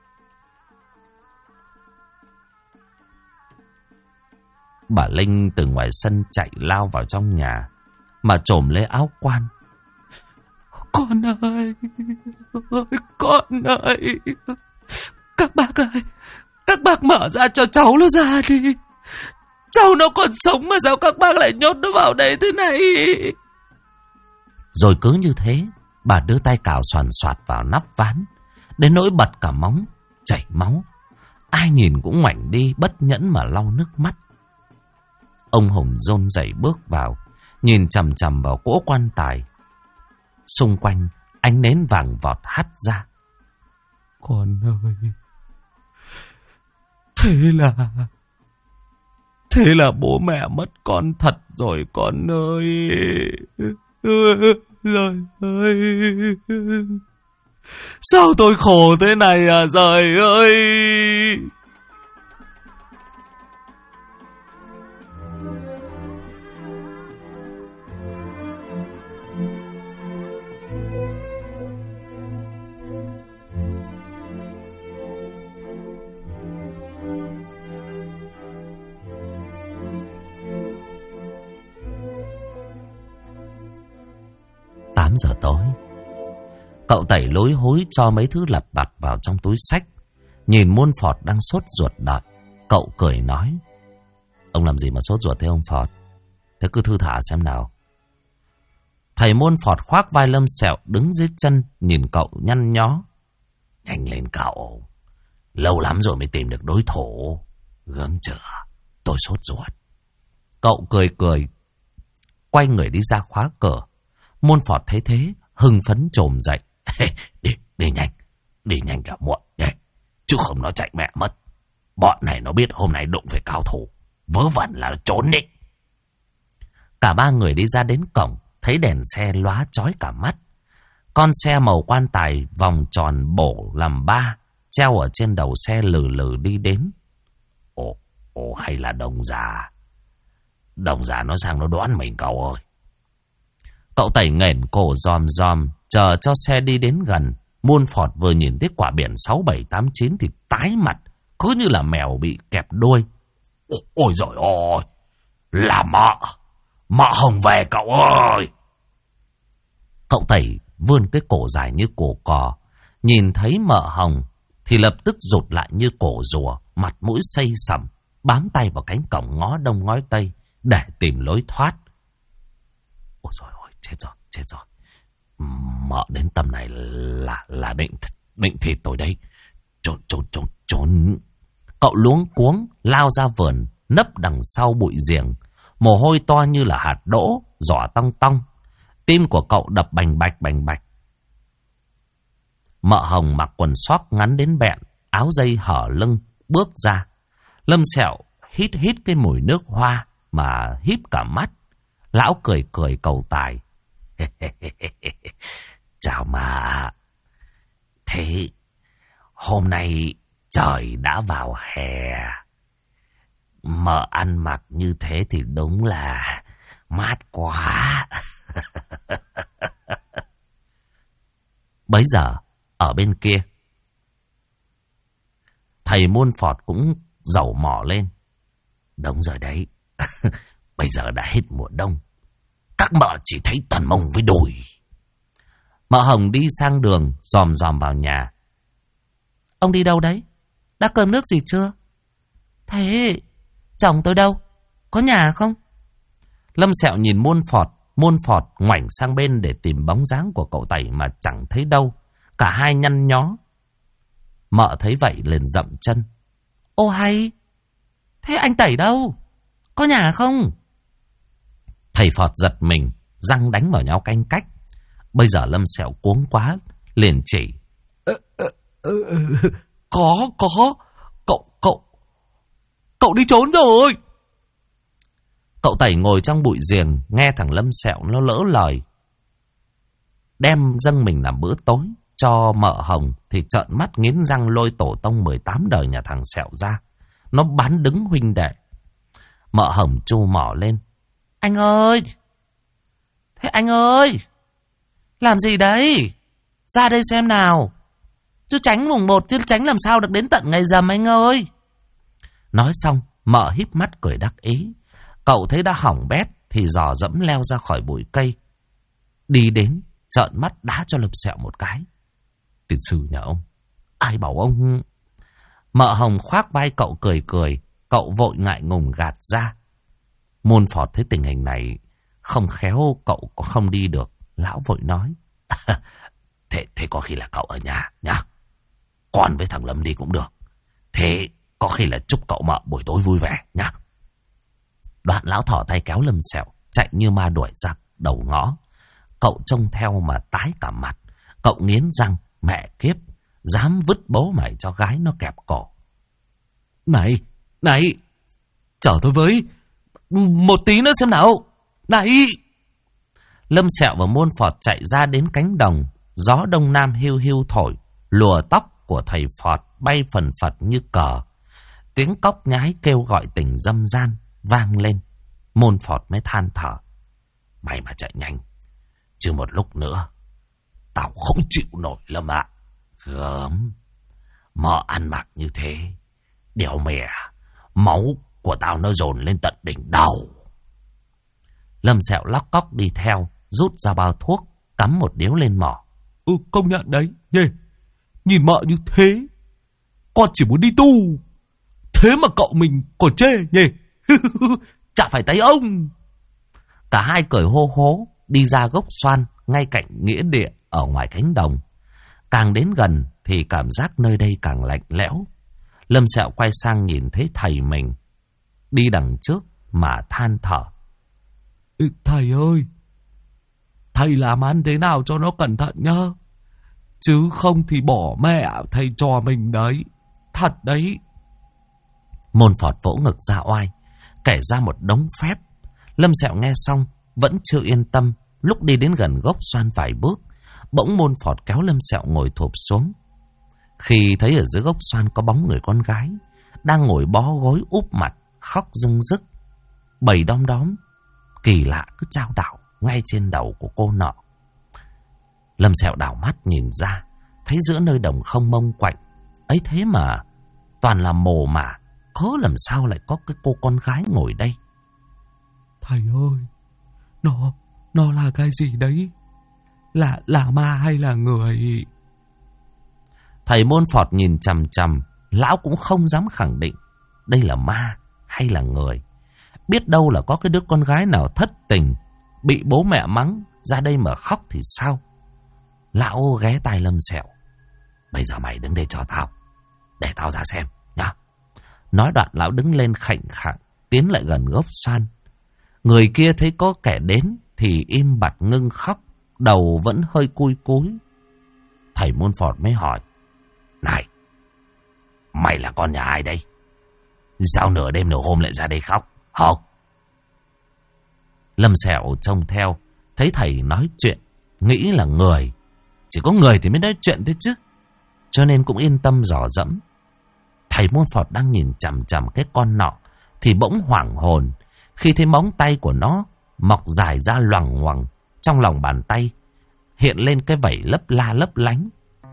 Bà Linh từ ngoài sân chạy lao vào trong nhà, mà chồm lấy áo quan. "Con ơi, con ơi, các bác ơi, các bác mở ra cho cháu nó ra đi. Cháu nó còn sống mà sao các bác lại nhốt nó vào đây thế này?" Rồi cứ như thế, bà đưa tay cào xoàn xoạt vào nắp ván, đến nỗi bật cả móng, chảy máu. Ai nhìn cũng ngoảnh đi, bất nhẫn mà lau nước mắt. Ông Hùng run rẩy bước vào, nhìn chằm chằm vào cỗ quan tài. Xung quanh ánh nến vàng vọt hắt ra. "Con ơi, thế là bố mẹ mất con thật rồi con ơi. Trời ơi, sao tôi khổ thế này à trời ơi." Giờ tối, cậu Tẩy lối hối cho mấy thứ lặt vặt vào trong túi xách. Nhìn Muôn Phọt đang sốt ruột đợi, cậu cười nói: "Ông làm gì mà sốt ruột thế ông Phọt? Thế cứ thư thả xem nào." Thầy Muôn Phọt khoác vai Lâm Sẹo đứng dưới chân, nhìn cậu nhăn nhó: "Nhanh lên cậu, lâu lắm rồi mới tìm được đối thủ. Gớm chưa, tôi sốt ruột." Cậu cười cười, quay người đi ra khóa cửa. Muôn Phọt thấy thế, hưng phấn trồm dậy: Đi nhanh cả muộn nhé, chứ không nó chạy mẹ mất. Bọn này nó biết hôm nay đụng phải cao thủ, vớ vẩn là trốn đi." Cả ba người đi ra đến cổng, thấy đèn xe lóa chói cả mắt. Con xe màu quan tài vòng tròn bổ làm ba, treo ở trên đầu xe lừ lừ đi đến. Ồ, hay là Đồng già nó sang nó đoán mình cậu ơi. Cậu Tẩy nghển cổ dòm chờ cho xe đi đến gần. Muôn Phọt vừa nhìn thấy quả biển 6789 thì tái mặt, cứ như là mèo bị kẹp đuôi. Ôi giời ơi, là mợ Hồng về cậu ơi. Cậu Tẩy vươn cái cổ dài như cổ cò, nhìn thấy mợ Hồng thì lập tức rụt lại như cổ rùa, mặt mũi xây sầm, bám tay vào cánh cổng ngó đông ngó tây để tìm lối thoát. Ôi trời ơi, chết rồi. Mợ đến tầm này là định thịt tôi đấy. Trốn. Cậu luống cuống lao ra vườn, nấp đằng sau bụi giềng. Mồ hôi to như là hạt đỗ, giỏ tong tong. Tim của cậu đập bành bạch. Mợ Hồng mặc quần sóc ngắn đến bẹn, áo dây hở lưng, bước ra. Lâm Sẹo hít cái mùi nước hoa mà híp cả mắt. Lão cười cầu tài. Chào mà. Thế hôm nay trời đã vào hè. Mợ ăn mặc như thế thì đúng là mát quá. Bấy giờ ở bên kia, thầy Môn Phọt cũng dầu mỏ lên. Đúng rồi đấy. Bây giờ đã hết mùa đông, các mợ chỉ thấy toàn mông với đùi. Mợ Hồng đi sang đường, dòm vào nhà. Ông đi đâu đấy? Đã cơm nước gì chưa? Thế chồng tôi đâu? Có nhà không? Lâm Sẹo nhìn Môn Phọt ngoảnh sang bên để tìm bóng dáng của cậu Tẩy mà chẳng thấy đâu. Cả hai nhăn nhó. Mợ thấy vậy liền dậm chân. Ô hay, thế anh Tẩy đâu? Có nhà không? Thầy Phọt giật mình, răng đánh vào nhau canh cách. Bây giờ Lâm Sẹo cuống quá, liền chỉ. Có. Cậu đi trốn rồi. Cậu Tẩy ngồi trong bụi giềng, nghe thằng Lâm Sẹo nó lỡ lời. Đem dâng mình làm bữa tối cho mợ Hồng thì trợn mắt nghiến răng lôi tổ tông 18 đời nhà thằng Sẹo ra. Nó bán đứng huynh đệ. Mợ Hồng chu mỏ lên. Anh ơi! Thế anh ơi! Làm gì đấy? Ra đây xem nào. Chứ tránh mùng 1 chứ tránh làm sao được đến tận ngày rằm anh ơi. Nói xong, mợ híp mắt cười đắc ý. Cậu thấy đã hỏng bét thì dò dẫm leo ra khỏi bụi cây. Đi đến, trợn mắt đá cho Lâm Sẹo một cái. Tiền sư nhà ông, ai bảo ông... Mợ Hồng khoác vai cậu cười. Cậu vội ngại ngùng gạt ra. Môn Phọt thấy tình hình này không khéo cậu không đi được. Lão vội nói. Thế có khi là cậu ở nhà nhá. Con với thằng Lâm đi cũng được. Thế có khi là chúc cậu mợ buổi tối vui vẻ nhá. Đoạn lão thỏ tay kéo Lâm Sẹo chạy như ma đuổi ra đầu ngõ. Cậu trông theo mà tái cả mặt. Cậu nghiến răng. Mẹ kiếp, dám vứt bố mày cho gái nó kẹp cổ. Này, chờ tôi với. Một tí nữa xem nào. Này. Lâm Sẹo và Môn Phọt chạy ra đến cánh đồng. Gió đông nam hiu thổi. Lùa tóc của thầy Phọt bay phần phật như cờ. Tiếng cóc nhái kêu gọi tình dâm gian vang lên. Môn Phọt mới than thở. Mày mà chạy nhanh, chứ một lúc nữa tao không chịu nổi Lâm ạ. Gớm, mợ ăn mặc như thế, đéo mẹ, máu của tao nó dồn lên tận đỉnh đầu. Lâm Sẹo lóc cóc đi theo, rút ra bao thuốc, cắm một điếu lên mỏ. Công nhận đấy, nhê. Nhìn mợ như thế, con chỉ muốn đi tu. Thế mà cậu mình còn chê, nhê. Chả phải tay ông. Cả hai cười hô hố, đi ra gốc xoan, ngay cạnh nghĩa địa ở ngoài cánh đồng. Càng đến gần thì cảm giác nơi đây càng lạnh lẽo. Lâm Sẹo quay sang nhìn thấy thầy mình đi đằng trước mà than thở. Thầy ơi, thầy làm ăn thế nào cho nó cẩn thận nhá. Chứ không thì bỏ mẹ thầy trò mình đấy. Thật đấy. Môn Phọt vỗ ngực ra oai, kể ra một đống phép. Lâm Sẹo nghe xong vẫn chưa yên tâm. Lúc đi đến gần gốc xoan vài bước, bỗng Môn Phọt kéo Lâm Sẹo ngồi thụp xuống. Khi thấy ở dưới gốc xoan có bóng người con gái đang ngồi bó gối úp mặt, khóc rưng rức. Bầy đom đóm kỳ lạ cứ chao đảo ngay trên đầu của cô nọ. Lâm Sẹo đảo mắt nhìn ra, thấy giữa nơi đồng không mông quạnh ấy thế mà toàn là mồ mả, khó làm sao lại có cái cô con gái ngồi đây. Thầy ơi, nó là cái gì đấy? Là ma hay là người? Thầy Môn Phọt nhìn chằm chằm, lão cũng không dám khẳng định đây là ma hay là người. Biết đâu là có cái đứa con gái nào thất tình, bị bố mẹ mắng, ra đây mà khóc thì sao? Lão ghé tai Lâm Sẹo. Bây giờ mày đứng đây cho tao, để tao ra xem nhá. Nói đoạn lão đứng lên khệnh khạng, tiến lại gần gốc xoan. Người kia thấy có kẻ đến thì im bặt ngưng khóc, đầu vẫn hơi cúi cúi. Thầy Môn Phọt mới hỏi: Này, mày là con nhà ai đây? Sao nửa đêm nửa hôm lại ra đây khóc? Không. Lâm Sẹo trông theo, thấy thầy nói chuyện, nghĩ là người. Chỉ có người thì mới nói chuyện thôi chứ, cho nên cũng yên tâm dò dẫm. Thầy Môn Phọt đang nhìn chằm chằm cái con nọ thì bỗng hoảng hồn khi thấy móng tay của nó mọc dài ra loằng ngoằng. Trong lòng bàn tay hiện lên cái vảy lấp la lấp lánh.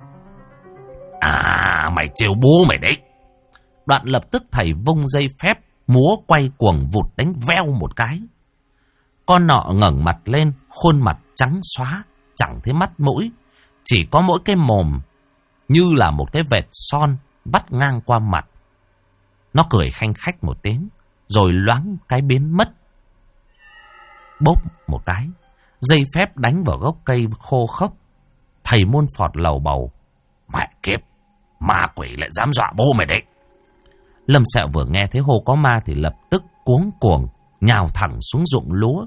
À, mày trêu bố mày đấy. Đoạn lập tức thầy vung dây phép, múa quay cuồng vụt đánh veo một cái. Con nọ ngẩng mặt lên, khuôn mặt trắng xóa, chẳng thấy mắt mũi, chỉ có mỗi cái mồm như là một cái vệt son vắt ngang qua mặt. Nó cười khanh khách một tiếng, rồi loáng cái biến mất. Bốp một cái, dây phép đánh vào gốc cây khô khốc. Thầy Môn Phọt lầu bầu: Mẹ kiếp, ma quỷ lại dám dọa bố mày đấy. Lâm Sẹo vừa nghe thấy hô có ma thì lập tức cuống cuồng nhào thẳng xuống ruộng lúa.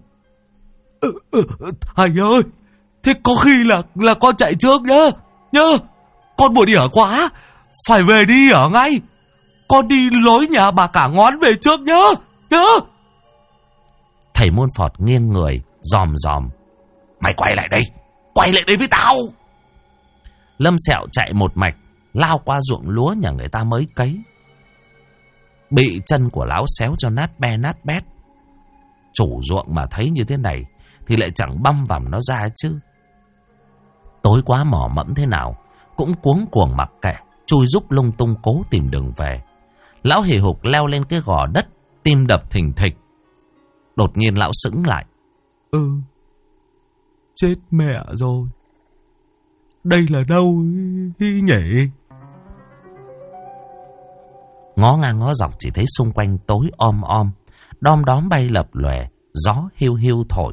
Thầy ơi, thế có khi là con chạy trước nhá. Con buồn đỉa quá, phải về đi ở ngay. Con đi lối nhà bà cả ngón về trước nhá. Thầy Môn Phọt nghiêng người, dòm dòm: Mày quay lại đây với tao. Lâm Sẹo chạy một mạch, lao qua ruộng lúa nhà người ta mới cấy. Bị chân của lão xéo cho nát be nát bét. Chủ ruộng mà thấy như thế này thì lại chẳng băm vằm nó ra chứ. Tối quá mỏ mẫm thế nào cũng cuống cuồng mặc kệ, chui rúc lung tung cố tìm đường về. Lão hì hục leo lên cái gò đất, tim đập thình thịch. Đột nhiên lão sững lại. Chết mẹ rồi, đây là đâu nhỉ? Ngó ngang ngó dọc chỉ thấy xung quanh tối om om, đom đóm bay lập lòe, gió hiu hiu thổi.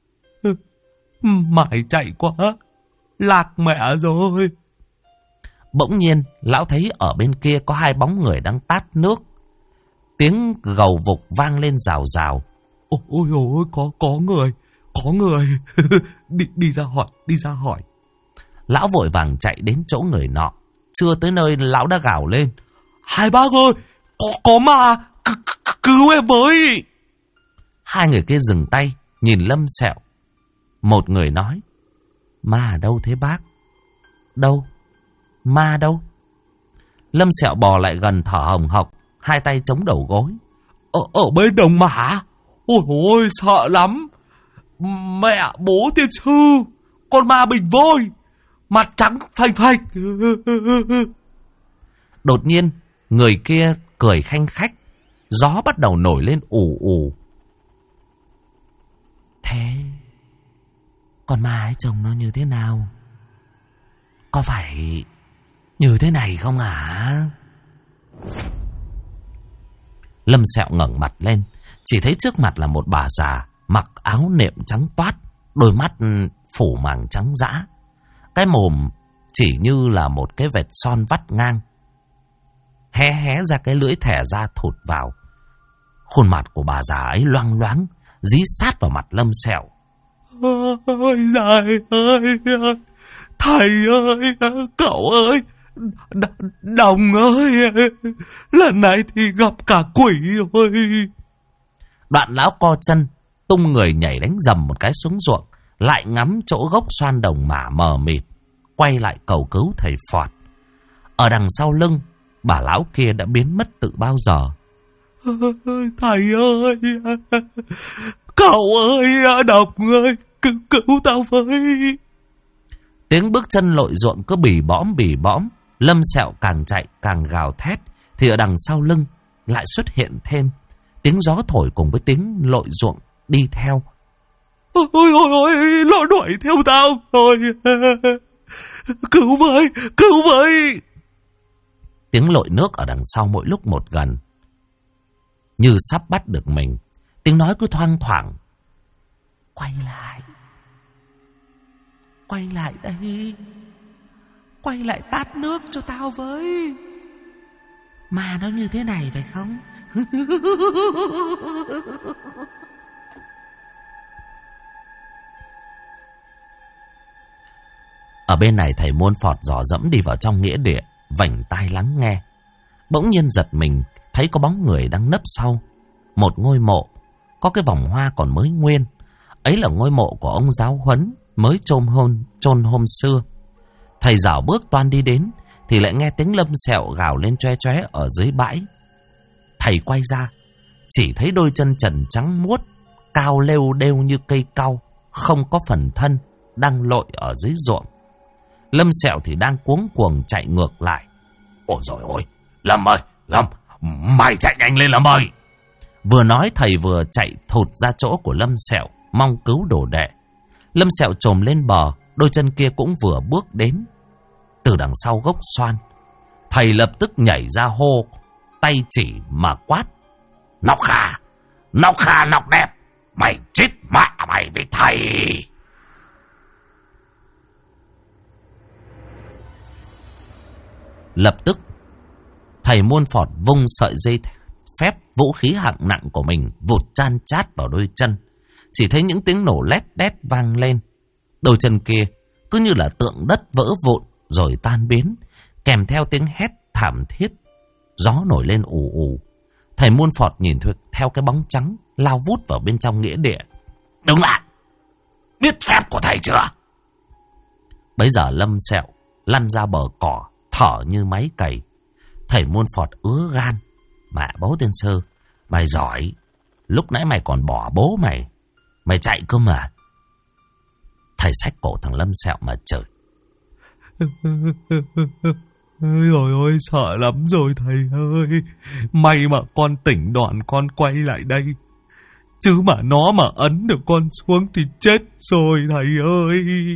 Mày chạy quá, lạc mẹ rồi. Bỗng nhiên lão thấy ở bên kia có hai bóng người đang tát nước. Tiếng gầu vục vang lên rào rào. Ôi có người. đi ra hỏi. Lão vội vàng chạy đến chỗ người nọ. Chưa tới nơi lão đã gào lên: Hai bác ơi, có ma, cứu em với. Hai người kia dừng tay nhìn Lâm Sẹo. Một người nói: Ma ở đâu thế bác? Đâu? Ma đâu? Lâm Sẹo bò lại gần thở hồng hộc, hai tay chống đầu gối. Ở bên đồng mã. Ôi sợ lắm. Mẹ bố tiên sư, con ma bình vôi, mặt trắng phành phạch. Đột nhiên người kia cười khanh khách, gió bắt đầu nổi lên ù ù. Thế con ma ấy trông nó như thế nào? Có phải như thế này không hả? Lâm Sẹo ngẩng mặt lên, chỉ thấy trước mặt là một bà già mặc áo nệm trắng toát, đôi mắt phủ màng trắng dã, cái mồm chỉ như là một cái vệt son vắt ngang, hé ra cái lưỡi thẻ ra thụt vào. Khuôn mặt của bà già ấy loang loáng, dí sát vào mặt Lâm Sẹo. Ôi giời ơi, thầy ơi, cậu ơi, Đồng ơi, lần này thì gặp cả quỷ rồi. Đoạn lão co chân, tung người nhảy đánh dầm một cái xuống ruộng, lại ngắm chỗ gốc xoan đồng mả mờ mịt, quay lại cầu cứu thầy Phọt. Ở đằng sau lưng, bà lão kia đã biến mất từ bao giờ. Thầy ơi, cậu ơi, Đồng ơi, cứu tao với. Tiếng bước chân lội ruộng cứ bì bõm. Lâm Sẹo càng chạy càng gào thét, thì ở đằng sau lưng lại xuất hiện thêm tiếng gió thổi cùng với tiếng lội ruộng đi theo. Ôi, nó đuổi theo tao rồi. Cứu với. Tiếng lội nước ở đằng sau mỗi lúc một gần. như sắp bắt được mình. Tiếng nói cứ thoang thoảng. Quay lại đây. Quay lại tát nước cho tao với. Ma nó như thế này phải không? Ở bên này thầy Môn Phọt dò dẫm đi vào trong nghĩa địa, vảnh tai lắng nghe. Bỗng nhiên giật mình, thấy có bóng người đang nấp sau một ngôi mộ, có cái vòng hoa còn mới nguyên. Ấy là ngôi mộ của ông giáo huấn mới chôn hôm xưa. Thầy dạo bước toan đi đến thì lại nghe tiếng Lâm Sẹo gào lên choe choé ở dưới bãi. Thầy quay ra, chỉ thấy đôi chân trần trắng muốt, cao lêu đêu như cây cau, không có phần thân, đang lội ở dưới ruộng. Lâm Sẹo thì đang cuống cuồng chạy ngược lại. Ôi dồi ôi, Lâm ơi, Lâm, mày chạy nhanh lên Lâm ơi. Vừa nói thầy vừa chạy thụt ra chỗ của Lâm Sẹo, mong cứu đồ đệ. Lâm Sẹo trồm lên bờ, đôi chân kia cũng vừa bước đến. Từ đằng sau gốc xoan, thầy lập tức nhảy ra hô, tay chỉ mà quát. Nọc Khà, Nọc Đẹp, mày chết mẹ mày với thầy. Lập tức, thầy Môn Phọt vung sợi dây phép vũ khí hạng nặng của mình vụt chan chát vào đôi chân. Chỉ thấy những tiếng nổ lép đép vang lên. Đôi chân kia cứ như là tượng đất vỡ vụn rồi tan biến, kèm theo tiếng hét thảm thiết. Gió nổi lên ù ù. Thầy Môn Phọt nhìn theo cái bóng trắng lao vút vào bên trong nghĩa địa. Đứng lại, biết phép của thầy chưa? Bấy giờ Lâm Sẹo lăn ra bờ cỏ, thở như máy cày. Thầy Môn Phọt ứa gan. Mẹ bố tiên sư, mày giỏi. Lúc nãy mày còn bỏ bố mày. Mày chạy cơ mà. Thầy xách cổ thằng Lâm Sẹo mà chửi. Ôi ôi, sợ lắm rồi thầy ơi. May mà con tỉnh đoạn con quay lại đây. Chứ mà nó mà ấn được con xuống thì chết rồi thầy ơi.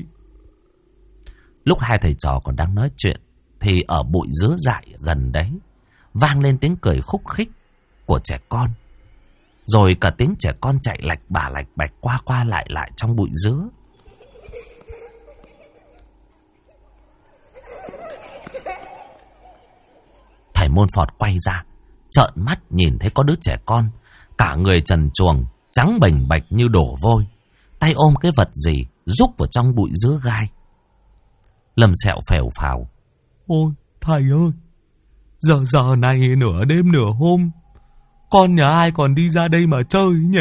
Lúc hai thầy trò còn đang nói chuyện thì ở bụi dứa dại gần đấy vang lên tiếng cười khúc khích của trẻ con. Rồi cả tiếng trẻ con chạy lạch bạch qua qua lại trong bụi dứa. Thầy Môn Phọt quay ra, trợn mắt nhìn thấy có đứa trẻ con, cả người trần truồng, trắng bềnh bạch như đổ vôi, tay ôm cái vật gì rúc vào trong bụi dứa gai. Lâm Sẹo phèo phào. Ôi thầy ơi, giờ này nửa đêm nửa hôm, con nhà ai còn đi ra đây mà chơi nhỉ?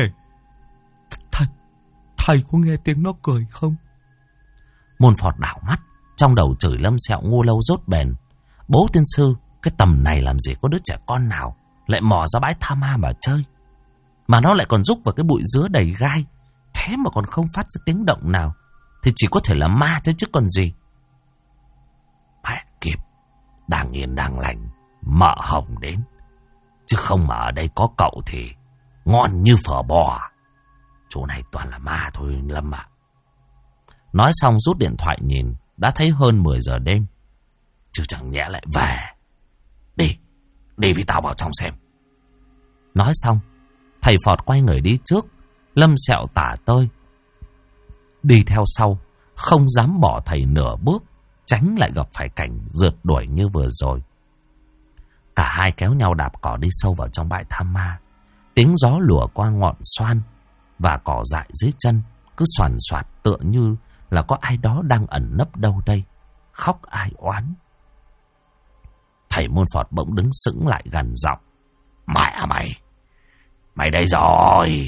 Thầy có nghe tiếng nó cười không? Môn Phọt đảo mắt, trong đầu chửi Lâm Sẹo ngu lâu dốt bền. Bố tiên sư, cái tầm này làm gì có đứa trẻ con nào lại mò ra bãi tha ma mà chơi. Mà nó lại còn rúc vào cái bụi dứa đầy gai, thế mà còn không phát ra tiếng động nào, thì chỉ có thể là ma thôi chứ còn gì. Mẹ kiếp, đang yên đang lành, mợ hồng đến. Chứ không mà ở đây có cậu thì ngon như phở bò. Chỗ này toàn là ma thôi Lâm ạ. Nói xong rút điện thoại nhìn, đã thấy hơn 10 giờ đêm. Chứ chẳng nhẽ lại về. Đi với tao vào trong xem. Nói xong, thầy Phọt quay người đi trước. Lâm Sẹo tả tơi đi theo sau, không dám bỏ thầy nửa bước, tránh lại gặp phải cảnh rượt đuổi như vừa rồi. Cả hai kéo nhau đạp cỏ đi sâu vào trong bãi tha ma. Tiếng gió lùa qua ngọn xoan và cỏ dại dưới chân cứ xoàn xoạt tựa như là có ai đó đang ẩn nấp đâu đây, khóc ai oán. Thầy Môn Phọt bỗng đứng sững lại gằn giọng. Mẹ mày đây rồi.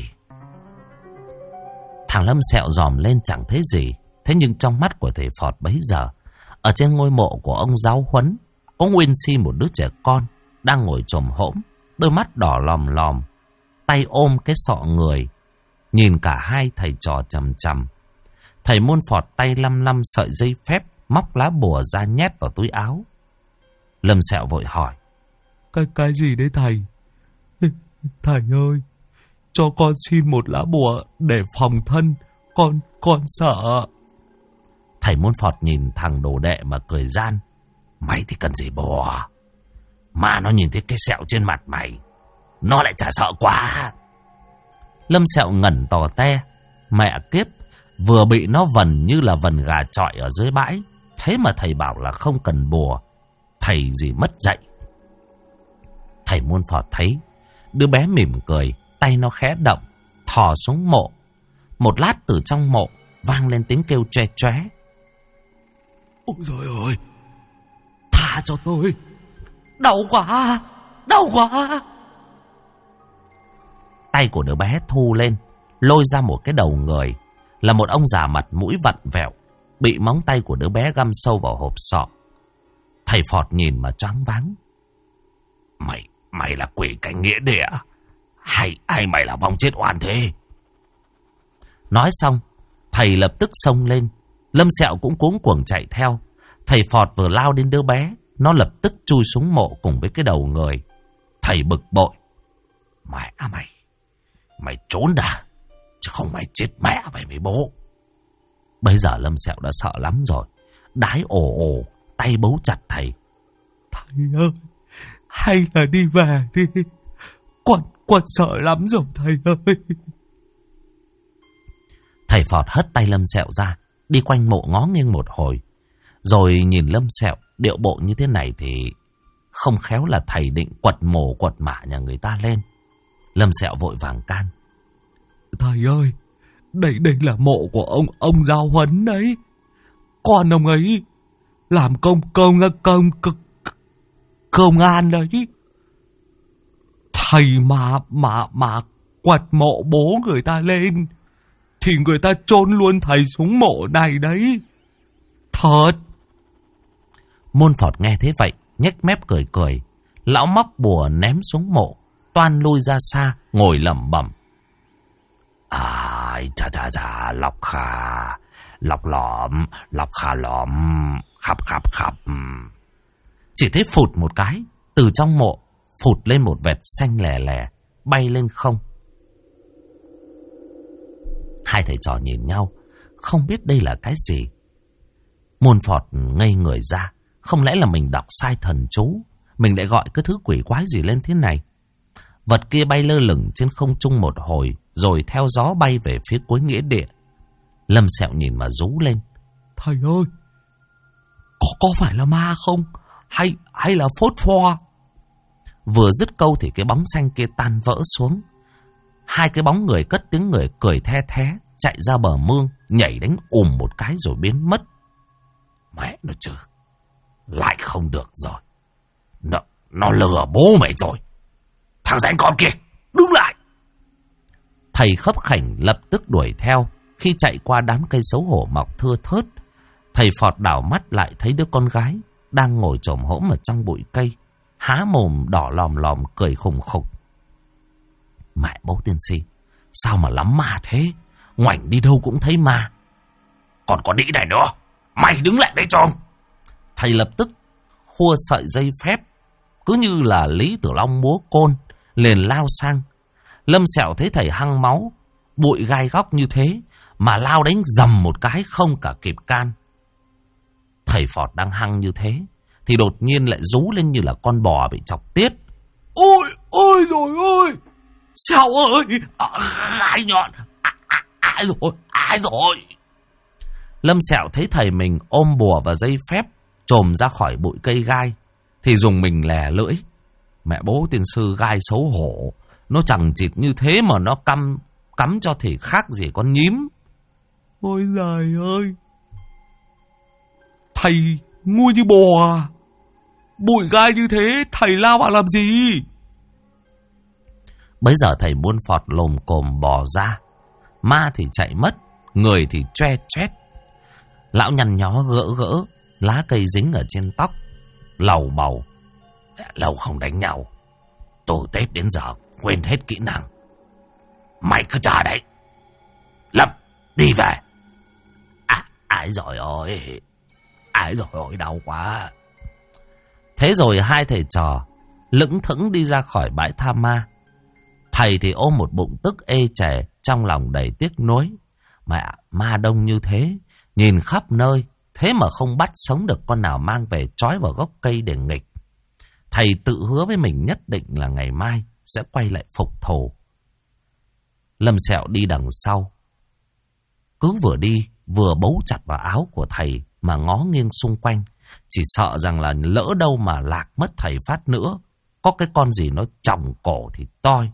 Thằng Lâm Sẹo dòm lên chẳng thấy gì. Thế nhưng trong mắt của thầy Phọt bấy giờ, ở trên ngôi mộ của ông giáo huấn, có nguyên si một đứa trẻ con đang ngồi chồm hổm, đôi mắt đỏ lòm lòm, tay ôm cái sọ người, nhìn cả hai thầy trò chằm chằm. Thầy Môn Phọt tay lăm sợi dây phép, móc lá bùa ra nhét vào túi áo. Lâm Sẹo vội hỏi. Cái gì đấy thầy? Thầy ơi, cho con xin một lá bùa để phòng thân, con sợ. Thầy Môn Phọt nhìn thằng đồ đệ mà cười gian. Mày thì cần gì bùa? Mà nó nhìn thấy cái sẹo trên mặt mày, nó lại chả sợ quá. Lâm Sẹo ngẩn tò te. Mẹ kiếp, vừa bị nó vần như là vần gà chọi ở dưới bãi. Thế mà thầy bảo là không cần bùa. Thầy gì mất dạy. Thầy Muôn Phọt thấy đứa bé mỉm cười, tay nó khẽ động, thò xuống mộ. Một lát từ trong mộ vang lên tiếng kêu choe choé. Ôi trời ơi, tha cho tôi, đau quá, đau quá. Tay của đứa bé thu lên, lôi ra một cái đầu người, là một ông già mặt mũi vặn vẹo, bị móng tay của đứa bé găm sâu vào hộp sọ. Thầy Phọt nhìn mà choáng váng. Mày là quỷ cánh nghĩa địa, hay mày là vong chết oan thế? Nói xong, thầy lập tức xông lên. Lâm Sẹo cũng cuống cuồng chạy theo. Thầy Phọt vừa lao đến đứa bé, nó lập tức chui xuống mộ cùng với cái đầu người. Thầy bực bội. Mày trốn đã, chứ không mày chết mẹ mày với bố. Bây giờ Lâm Sẹo đã sợ lắm rồi. Đái ồ ồ, tay bấu chặt thầy. Thầy ơi, hay là đi về đi. Quật sợ lắm rồi thầy ơi. Thầy Phọt hất tay Lâm Sẹo ra, đi quanh mộ ngó nghiêng một hồi. Rồi nhìn Lâm Sẹo điệu bộ như thế này thì không khéo là thầy định quật mồ quật mả nhà người ta lên. Lâm Sẹo vội vàng can. Thầy ơi, đây là mộ của ông Giao Huấn đấy. Con ông ấy làm công an đấy. Thầy mà quật mộ bố người ta lên thì người ta chôn luôn thầy xuống mộ này đấy. Thật. Muôn Phọt nghe thế vậy, nhếch mép cười cười. Lão móc bùa ném xuống mộ, toan lui ra xa, ngồi lẩm bẩm. Ai chà, lọc khà lỏm, khắp. Chỉ thấy phụt một cái, từ trong mộ phụt lên một vệt xanh lè lè, bay lên không. Hai thầy trò nhìn nhau, không biết đây là cái gì. Muôn Phọt ngây người ra, không lẽ là mình đọc sai thần chú, mình lại gọi cái thứ quỷ quái gì lên thế này. Vật kia bay lơ lửng trên không trung một hồi, rồi theo gió bay về phía cuối nghĩa địa. Lâm Sẹo nhìn mà rú lên. Thầy ơi, có phải là ma không? Hay là phốt pho? Vừa dứt câu thì cái bóng xanh kia tan vỡ xuống. Hai cái bóng người cất tiếng người cười the thé, chạy ra bờ mương, nhảy đánh một cái rồi biến mất. Mẹ nó chứ, lại không được rồi. Nó lừa bố mày rồi. Thằng rảnh con kia, đứng lại. Thầy Khấp Khảnh lập tức đuổi theo. Khi chạy qua đám cây xấu hổ mọc thưa thớt, thầy Phọt đảo mắt lại thấy đứa con gái đang ngồi chồm hổm ở trong bụi cây, há mồm đỏ lòm lòm cười khùng khục. Mẹ bố tiên si, sao mà lắm ma thế? Ngoảnh đi đâu cũng thấy ma. Còn có đĩ này nữa, mày đứng lại đây cho ông. Thầy lập tức khua sợi dây phép, cứ như là Lý Tử Long múa côn, liền lao sang. Lâm Sẹo thấy thầy hăng máu, bụi gai góc như thế mà lao đánh dầm một cái không cả kịp can. Thầy Phọt đang hăng như thế thì đột nhiên lại rú lên như là con bò bị chọc tiết. Ôi rồi ôi, Sẹo ơi, Ai nhọn, ai rồi. Lâm Sẹo thấy thầy mình ôm bùa và dây phép chồm ra khỏi bụi cây gai thì dùng mình lè lưỡi. Mẹ bố tiên sư gai xấu hổ, nó chẳng chịt như thế mà nó cắm cho thì khác gì con nhím. Ôi giời ơi, thầy ngu như bò à? Bụi gai như thế thầy lao vào làm gì? Bấy giờ thầy Muôn Phọt lồm cồm bò ra. Ma thì chạy mất, người thì choe choét. Lão nhăn nhó gỡ lá cây dính ở trên tóc, lầu bầu. Lâu không đánh nhau, từ Tết đến giờ quên hết kỹ năng. Mày cứ chờ đấy, Lâm đi về. Ái rồi ôi, đau quá. Thế rồi hai thầy trò lững thững đi ra khỏi bãi tha ma. Thầy thì ôm một bụng tức ê chề, trong lòng đầy tiếc nuối. Mẹ, ma đông như thế, nhìn khắp nơi, thế mà không bắt sống được con nào mang về trói vào gốc cây để nghịch. Thầy tự hứa với mình nhất định là ngày mai sẽ quay lại phục thù. Lâm Sẹo đi đằng sau. Cứ vừa đi vừa bấu chặt vào áo của thầy mà ngó nghiêng xung quanh. Chỉ sợ rằng là lỡ đâu mà lạc mất thầy phát nữa. Có cái con gì nó chòng cổ thì toi.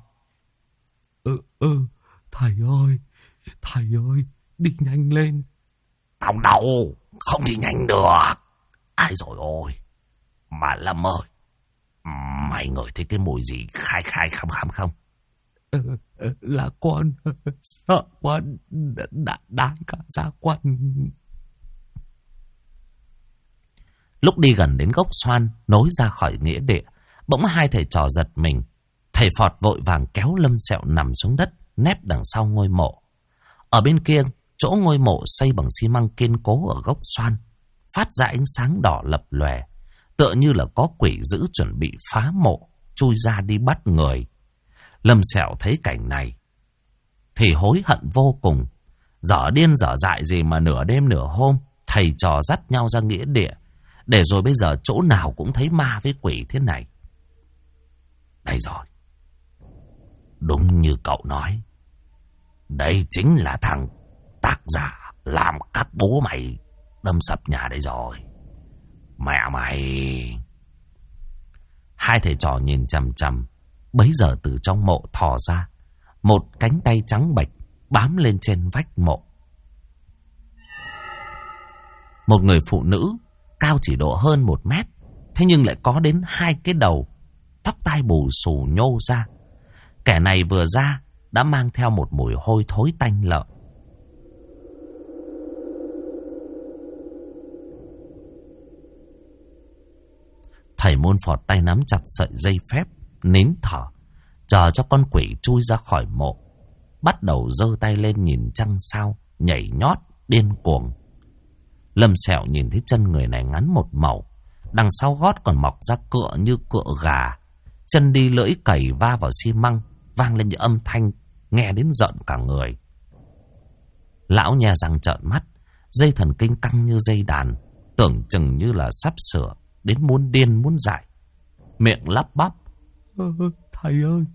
Thầy ơi, đi nhanh lên. Tao đâu, không đi nhanh được. Ai rồi ôi. Mà Lâm ơi, mày ngửi thấy cái mùi gì khai không? Là con sợ quá đã cả ra quần. Lúc đi gần đến gốc xoan nối ra khỏi nghĩa địa, bỗng hai thầy trò giật mình. Thầy Phọt vội vàng kéo Lâm Sẹo nằm xuống đất, nép đằng sau ngôi mộ. Ở bên kia, chỗ ngôi mộ xây bằng xi măng kiên cố ở gốc xoan phát ra ánh sáng đỏ lập lòe, tựa như là có quỷ dữ chuẩn bị phá mộ, chui ra đi bắt người. Lâm Sẹo thấy cảnh này thì hối hận vô cùng. Dở điên dở dại gì mà nửa đêm nửa hôm thầy trò dắt nhau ra nghĩa địa, để rồi bây giờ chỗ nào cũng thấy ma với quỷ thế này. Đây rồi, đúng như cậu nói, đây chính là thằng tác giả làm cắt bố mày đâm sập nhà đây rồi. Mẹ mày. Hai thầy trò nhìn chằm chằm. Bấy giờ từ trong mộ thò ra một cánh tay trắng bệch bám lên trên vách mộ. Một người phụ nữ cao chỉ độ hơn 1 mét, thế nhưng lại có đến 2 cái đầu, tóc tai bù xù nhô ra. Kẻ này vừa ra đã mang theo một mùi hôi thối tanh lợn. Thầy Môn Phọt tay nắm chặt sợi dây phép, nín thở, chờ cho con quỷ chui ra khỏi mộ. Bắt đầu giơ tay lên nhìn trăng sao, nhảy nhót, điên cuồng. Lâm Sẹo nhìn thấy chân người này ngắn một màu, đằng sau gót còn mọc ra cựa như cựa gà. Chân đi lưỡi cày va vào xi măng, vang lên những âm thanh nghe đến giận cả người. Lão nhe răng trợn mắt, dây thần kinh căng như dây đàn, tưởng chừng như là sắp sửa đến muốn điên muốn dại. Miệng lắp bắp: Thầy ơi,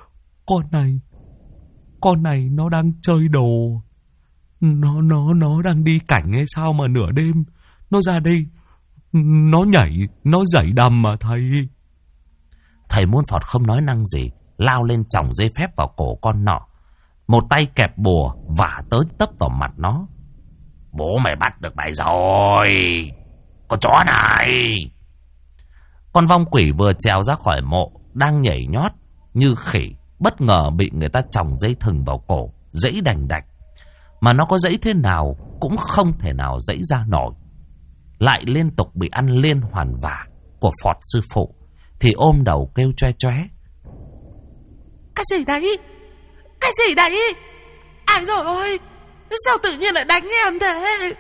con này nó đang chơi đồ. Nó đang đi cảnh hay sao mà nửa đêm nó ra đây, nó nhảy, nó giãy đầm mà thầy. Thầy Môn Phọt không nói năng gì, lao lên chòng dây phép vào cổ con nọ, một tay kẹp bùa vả tới tấp vào mặt nó. Bố mày bắt được mày rồi, con chó này. Con vong quỷ vừa trèo ra khỏi mộ, đang nhảy nhót như khỉ, bất ngờ bị người ta chòng dây thừng vào cổ, giãy đành đạch. Mà nó có giãy thế nào cũng không thể nào giãy ra nổi. Lại liên tục bị ăn liên hoàn vả của Phọt sư phụ, thì ôm đầu kêu choe choé: Cái gì đấy? Cái gì đấy? Ai rồi ôi, sao tự nhiên lại đánh em thế?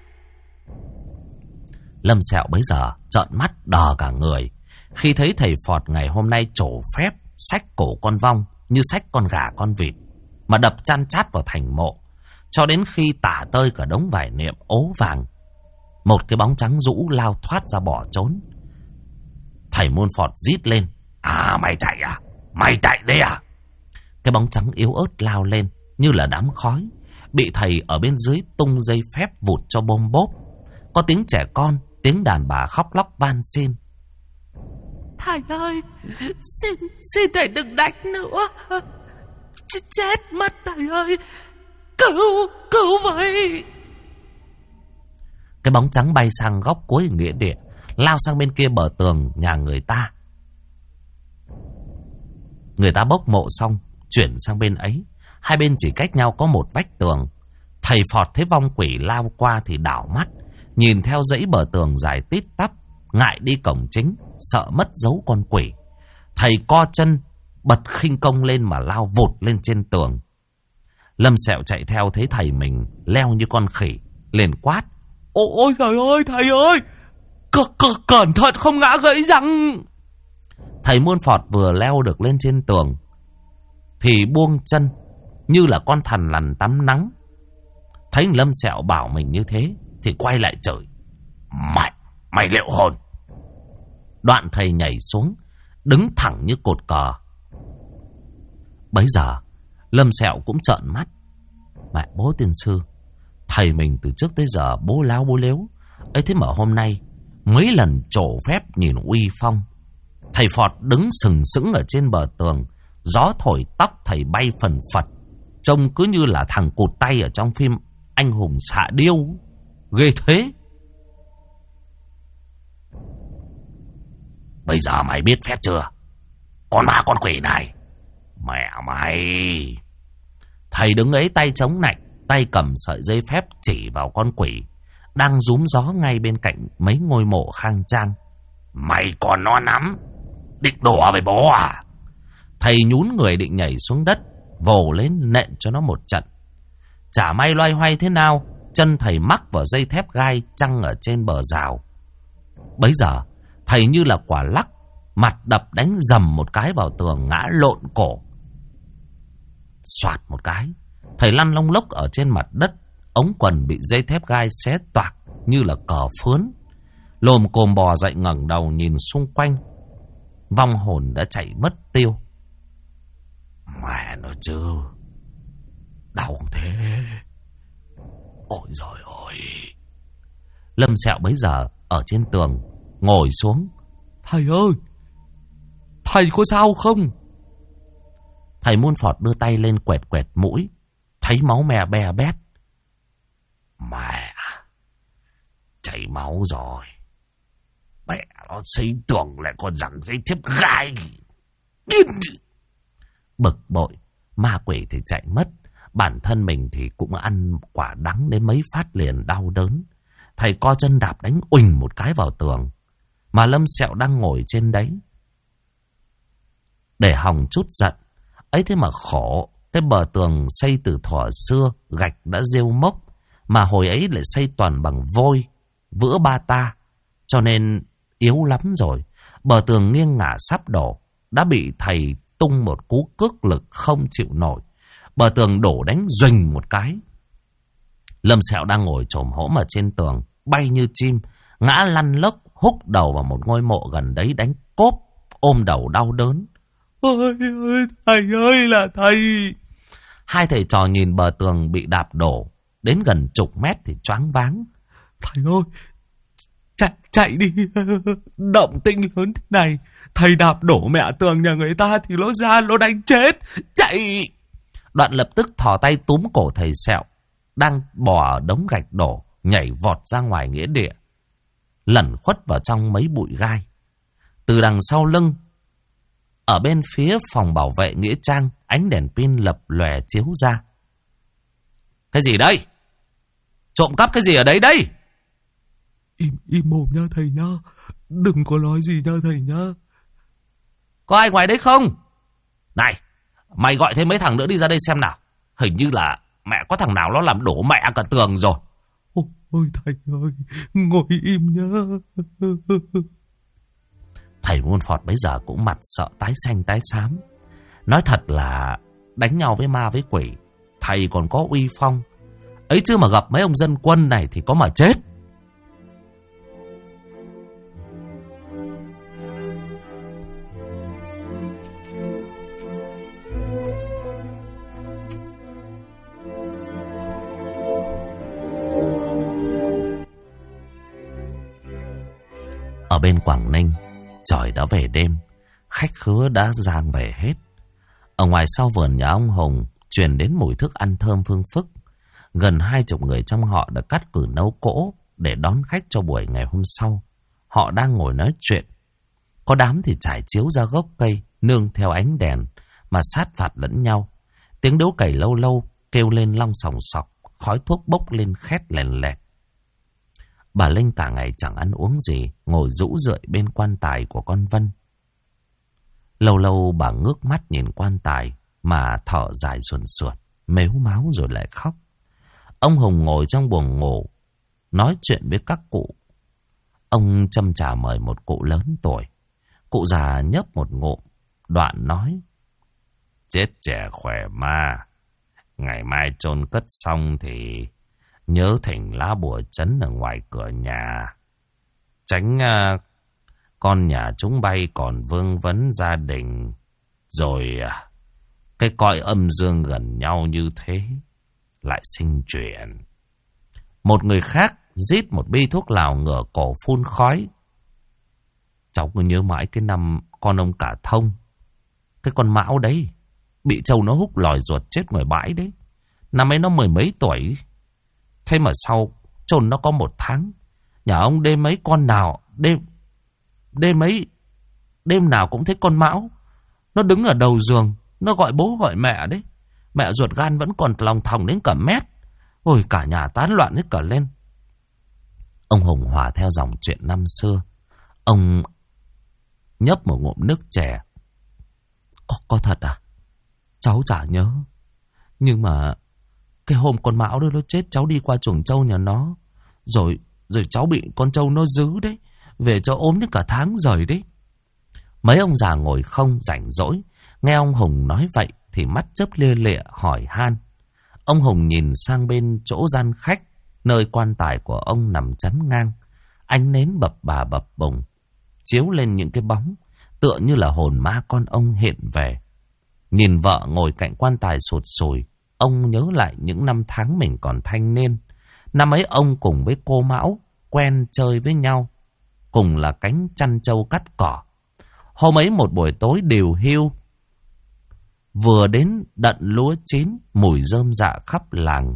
Lâm Sẹo bấy giờ trợn mắt đờ cả người khi thấy thầy Phọt ngày hôm nay trổ phép xách cổ con vong như xách con gà con vịt mà đập chan chát vào thành mộ, cho đến khi tả tơi cả đống vải niệm ố vàng. Một cái bóng trắng rũ lao thoát ra bỏ trốn. Thầy Môn Phọt rít lên: À, mày chạy à? Mày chạy đấy à? Cái bóng trắng yếu ớt lao lên như là đám khói, bị thầy ở bên dưới tung dây phép vụt cho bôm bốp. Có tiếng trẻ con, tiếng đàn bà khóc lóc van xin: Thầy ơi, xin thầy đừng đánh nữa. Chết mất thầy ơi, cứu với. Cái bóng trắng bay sang góc cuối nghĩa địa, lao sang bên kia bờ tường nhà người ta. Người ta bốc mộ xong, chuyển sang bên ấy. Hai bên chỉ cách nhau có một vách tường. Thầy Phọt thấy vong quỷ lao qua thì đảo mắt, nhìn theo dãy bờ tường dài tít tắp, ngại đi cổng chính, sợ mất dấu con quỷ. Thầy co chân, bật khinh công lên mà lao vụt lên trên tường. Lâm Sẹo chạy theo thấy thầy mình leo như con khỉ, liền quát: Ôi thầy ơi, cẩn thận không ngã gãy răng. Thầy Môn Phọt vừa leo được lên trên tường thì buông chân như là con thằn lằn tắm nắng. Thấy Lâm Sẹo bảo mình như thế thì quay lại chửi: Mày liệu hồn. Đoạn thầy nhảy xuống, đứng thẳng như cột cờ. Bấy giờ Lâm Sẹo cũng trợn mắt. Mẹ bố tiên sư, thầy mình từ trước tới giờ bố láo bố lếu ấy, thế mà hôm nay mấy lần trổ phép nhìn uy phong. Thầy Phọt đứng sừng sững ở trên bờ tường, gió thổi tóc thầy bay phần phật, trông cứ như là thằng cụt tay ở trong phim Anh Hùng Xạ Điêu. Ghê thế. Bây giờ mày biết phép chưa? Con ma con quỷ này. Mẹ mày. Thầy đứng ấy tay chống nạnh, tay cầm sợi dây phép chỉ vào con quỷ đang rúm gió ngay bên cạnh mấy ngôi mộ khang trang. Mày còn non lắm, định đùa với bố à? Thầy nhún người định nhảy xuống đất, vồ lên nện cho nó một trận. Chả may loay hoay thế nào, chân thầy mắc vào dây thép gai trăng ở trên bờ rào. Bấy giờ thầy như là quả lắc, mặt đập đánh dầm một cái vào tường, ngã lộn cổ. Soạt một cái, thầy lăn lông lốc ở trên mặt đất, ống quần bị dây thép gai xé toạc như là cờ phướn. Lồm cồm bò dậy ngẩng đầu nhìn xung quanh, vong hồn đã chạy mất tiêu. Mẹ nó chứ, đau thế. Ôi giời ơi. Lâm Sẹo bấy giờ ở trên tường ngồi xuống. Thầy ơi, thầy có sao không? Thầy Muôn Phọt đưa tay lên quẹt quẹt mũi, thấy máu me be bét. Mẹ, chảy máu rồi. Mẹ nó xây tường lại còn rằng dây thép gai. Bực bội, ma quỷ thì chạy mất, bản thân mình thì cũng ăn quả đắng đến mấy phát liền đau đớn. Thầy co chân đạp đánh uỳnh một cái vào tường, mà Lâm Sẹo đang ngồi trên đấy. Để hòng chút giận, ấy thế mà khổ, cái bờ tường xây từ thuở xưa, gạch đã rêu mốc, mà hồi ấy lại xây toàn bằng vôi, vữa ba ta, cho nên yếu lắm rồi. Bờ tường nghiêng ngả sắp đổ, đã bị thầy tung một cú cước lực không chịu nổi. Bờ tường đổ đánh duỳnh một cái. Lâm Sẹo đang ngồi chồm hổm ở trên tường, bay như chim, ngã lăn lóc, húc đầu vào một ngôi mộ gần đấy đánh cốp, ôm đầu đau đớn. Ôi ơi, thầy ơi là thầy. Hai thầy trò nhìn bờ tường bị đạp đổ, đến gần chục mét thì choáng váng. Thầy ơi, chạy đi, động tĩnh lớn thế này, thầy đạp đổ mẹ tường nhà người ta thì nó ra nó đánh chết, chạy. Đoạn lập tức thò tay túm cổ thầy Sẹo, đang bò ở đống gạch đổ, nhảy vọt ra ngoài nghĩa địa, lẩn khuất vào trong mấy bụi gai. Từ đằng sau lưng, ở bên phía phòng bảo vệ nghĩa trang, ánh đèn pin lập lòe chiếu ra. Cái gì đây? Trộm cắp cái gì ở đấy đây? Im mồm nha thầy nha, đừng có nói gì nha thầy nha. Có ai ngoài đấy không? Này, mày gọi thêm mấy thằng nữa đi ra đây xem nào. Hình như là mẹ có thằng nào nó làm đổ mẹ cả tường rồi. Ôi thầy ơi, ngồi im nhá. Thầy Muôn Phọt bấy giờ cũng mặt sợ tái xanh tái xám. Nói thật là đánh nhau với ma với quỷ, thầy còn có uy phong ấy, chứ mà gặp mấy ông dân quân này thì có mà chết. Ở bên Quảng Ninh, trời đã về đêm, khách khứa đã rang về hết. Ở ngoài sau vườn nhà ông Hùng truyền đến mùi thức ăn thơm phương phức. Gần 20 người trong họ đã cắt cử nấu cỗ để đón khách cho buổi ngày hôm sau. Họ đang ngồi nói chuyện. Có đám thì trải chiếu ra gốc cây, nương theo ánh đèn mà sát phạt lẫn nhau. Tiếng đấu cày lâu lâu kêu lên long sòng sọc, khói thuốc bốc lên khét lèn lẹt. Bà Linh cả ngày chẳng ăn uống gì, ngồi rũ rượi bên quan tài của con Vân. Lâu lâu bà ngước mắt nhìn quan tài mà thở dài sườn sượt, mếu máo rồi lại khóc. Ông Hùng ngồi trong buồng ngủ, nói chuyện với các cụ. Ông châm trà mời một cụ lớn tuổi. Cụ già nhấp một ngụm, đoạn nói: Chết trẻ khỏe ma, ngày mai chôn cất xong thì nhớ thỉnh lá bùa trấn ở ngoài cửa nhà, tránh con nhà chúng bay còn vương vấn gia đình, rồi Cái cõi âm dương gần nhau như thế lại sinh chuyển. Một người khác rít một bi thuốc lào ngửa cổ phun khói. Cháu cứ nhớ mãi cái năm con ông Cả Thông, cái con Mão đấy, bị trâu nó húc lòi ruột chết ngoài bãi đấy. Năm ấy nó 10 mấy tuổi. Thế mà sau chôn nó có 1 tháng. Nhà ông đêm mấy con nào, đêm nào cũng thấy con Mão. Nó đứng ở đầu giường, nó gọi bố gọi mẹ đấy. Mẹ ruột gan vẫn còn lòng thòng đến cả mét. Ôi, cả nhà tán loạn hết cả lên. Ông Hùng hòa theo dòng chuyện năm xưa. Ông nhấp một ngụm nước chè. Có thật à? Cháu chả nhớ. Nhưng mà cái hôm con Mão đó nó chết, cháu đi qua chuồng trâu nhà nó. Rồi cháu bị con trâu nó giữ đấy. Về cho ốm đến cả tháng rồi đấy. Mấy ông già ngồi không rảnh rỗi, nghe ông Hùng nói vậy thì mắt chớp lia lịa hỏi han. Ông Hùng nhìn sang bên chỗ gian khách, nơi quan tài của ông nằm chắn ngang. Ánh nến bập bà bập bùng, chiếu lên những cái bóng, tựa như là hồn ma con ông hiện về. Nhìn vợ ngồi cạnh quan tài sụt sùi, ông nhớ lại những năm tháng mình còn thanh niên. Năm ấy ông cùng với cô Mão quen chơi với nhau, cùng là cánh chăn trâu cắt cỏ. Hôm ấy một buổi tối điều hưu, vừa đến đận lúa chín, mùi rơm rạ khắp làng.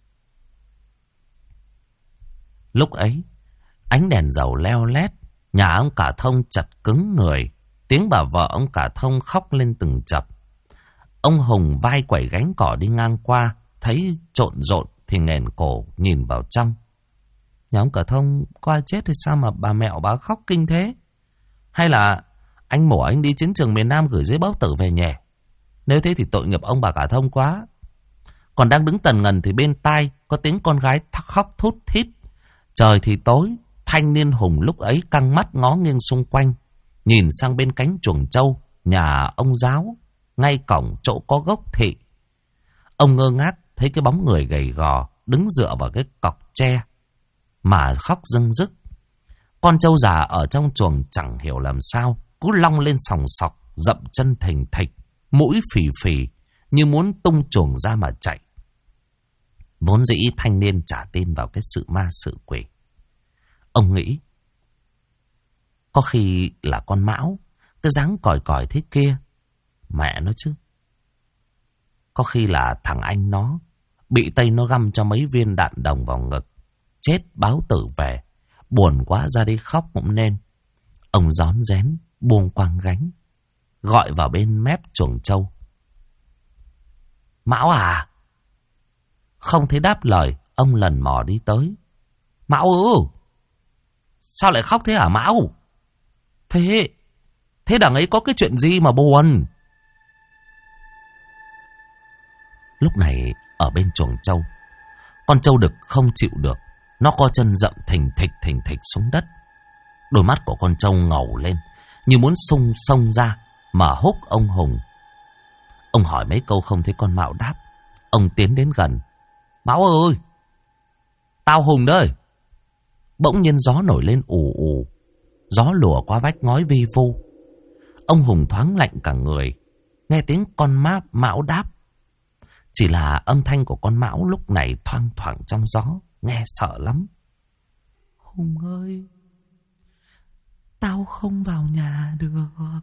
Lúc ấy, ánh đèn dầu leo lét, nhà ông Cả Thông chật cứng người. Tiếng bà vợ ông Cả Thông khóc lên từng chập. Ông Hùng vai quẩy gánh cỏ đi ngang qua, thấy trộn rộn thì nghển cổ nhìn vào trong. Nhà ông Cả Thông có ai chết thì sao mà bà mẹo bà khóc kinh thế? Hay là anh mổ anh đi chiến trường miền Nam gửi giấy báo tử về nhỉ? Nếu thế thì tội nghiệp ông bà Cả Thông quá. Còn đang đứng tần ngần thì bên tai có tiếng con gái khóc thút thít. Trời thì tối, thanh niên Hùng lúc ấy căng mắt ngó nghiêng xung quanh, nhìn sang bên cánh chuồng trâu nhà ông Giáo, ngay cổng chỗ có gốc thị. Ông ngơ ngác thấy cái bóng người gầy gò đứng dựa vào cái cọc tre mà khóc rưng rức. Con trâu già ở trong chuồng chẳng hiểu làm sao cứ long lên sòng sọc, dậm chân thình thịch, mũi phì phì như muốn tung chuồng ra mà chạy. Vốn dĩ thanh niên chả tin vào cái sự ma sự quỷ. Ông nghĩ có khi là con Mão, cái dáng còi còi thế kia. Mẹ nó chứ. Có khi là thằng anh nó bị Tây nó găm cho mấy viên đạn đồng vào ngực, chết báo tử về, buồn quá ra đi khóc cũng nên. Ông rón rén buông quang gánh, gọi vào bên mép chuồng trâu. Mão à? Không thấy đáp lời, ông lần mò đi tới. Mão ư? Sao lại khóc thế hả Mão? Thế đằng ấy có cái chuyện gì mà buồn? Lúc này ở bên chuồng trâu, con trâu đực không chịu được, nó co chân dậm thình thịch xuống đất. Đôi mắt của con trâu ngầu lên như muốn xông ra mà húc ông Hùng. Ông hỏi mấy câu không thấy con Mão đáp. Ông tiến đến gần. Mão ơi, tao Hùng đây. Bỗng nhiên gió nổi lên ù ù, gió lùa qua vách ngói vi vu. Ông Hùng thoáng lạnh cả người, nghe tiếng con Mão đáp. Chỉ là âm thanh của con Mão lúc này thoang thoảng trong gió, nghe sợ lắm. Hùng ơi, tao không vào nhà được.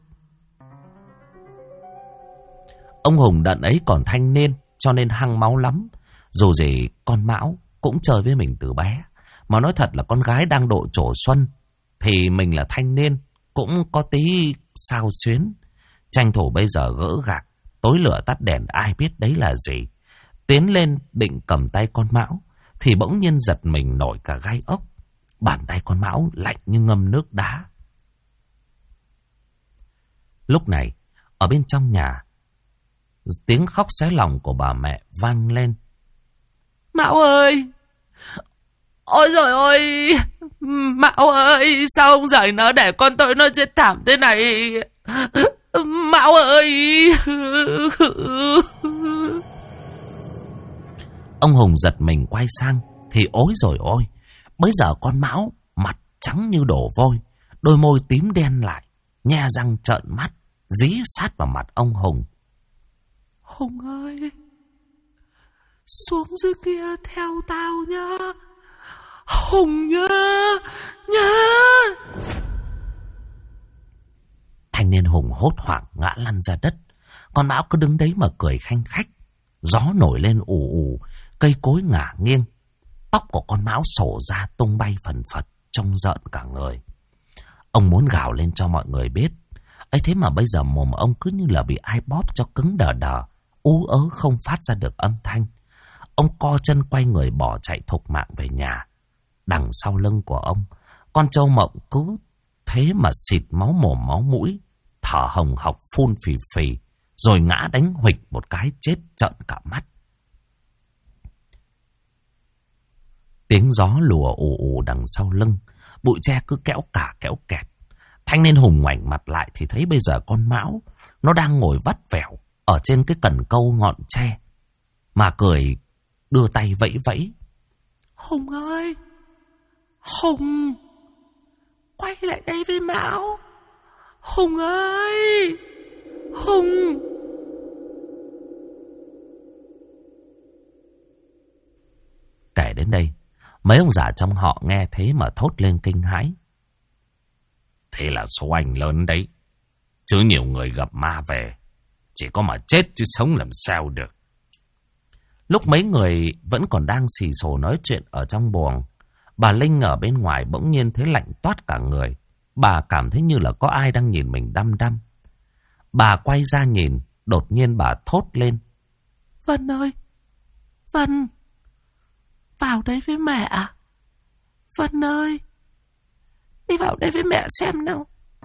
Ông Hùng đợt ấy còn thanh niên cho nên hăng máu lắm. Dù gì con Mão cũng chơi với mình từ bé. Mà nói thật là con gái đang độ trổ xuân thì mình là thanh niên cũng có tí sao xuyến. Tranh thủ bây giờ gỡ gạc, tối lửa tắt đèn ai biết đấy là gì. Tiến lên định cầm tay con Mão thì bỗng nhiên giật mình nổi cả gai ốc. Bàn tay con Mão lạnh như ngâm nước đá. Lúc này ở bên trong nhà, tiếng khóc xé lòng của bà mẹ vang lên. Mão ơi! Ôi giời ơi! Mão ơi! Sao ông giời nó để con tôi nó chết thảm thế này? Mão ơi! Ông Hùng giật mình quay sang thì ối rồi ôi! Bây giờ con Mão mặt trắng như đổ vôi, đôi môi tím đen lại, nhe răng trợn mắt, dí sát vào mặt ông Hùng. Hùng ơi, xuống dưới kia theo tao nhá. Hùng nhá, nhá. Thanh niên Hùng hốt hoảng ngã lăn ra đất. Con Mão cứ đứng đấy mà cười khanh khách. Gió nổi lên ù ù, cây cối ngả nghiêng. Tóc của con Mão xổ ra tung bay phần phật, trông rợn cả người. Ông muốn gào lên cho mọi người biết, ấy thế mà bây giờ mồm ông cứ như là bị ai bóp cho cứng đờ đờ, ú ớ không phát ra được âm thanh. Ông co chân quay người bỏ chạy thục mạng về nhà. Đằng sau lưng của ông, con trâu Mộng cứ thế mà xịt máu mồm máu mũi, thở hồng hộc phun phì phì, rồi ngã đánh huỵch một cái chết trợn cả mắt. Tiếng gió lùa ù ù đằng sau lưng, bụi tre cứ kéo cả kéo kẹt. Thanh niên Hùng ngoảnh mặt lại thì thấy bây giờ con Mão nó đang ngồi vắt vẻo ở trên cái cần câu ngọn tre, mà cười đưa tay vẫy vẫy. Hùng ơi, Hùng, quay lại đây với Mão. Hùng ơi, Hùng. Kể đến đây, mấy ông già trong họ nghe thế mà thốt lên kinh hãi. Thế là số anh lớn đấy, chứ nhiều người gặp ma về, chỉ có mà chết chứ sống làm sao được. Lúc mấy người vẫn còn đang xì xồ nói chuyện ở trong buồng, bà Linh ở bên ngoài bỗng nhiên thấy lạnh toát cả người. Bà cảm thấy như là có ai đang nhìn mình đăm đăm. Bà quay ra nhìn, đột nhiên bà thốt lên. Vân ơi, Vân, vào đây với mẹ à? Vân ơi, đi vào đây với mẹ xem nào.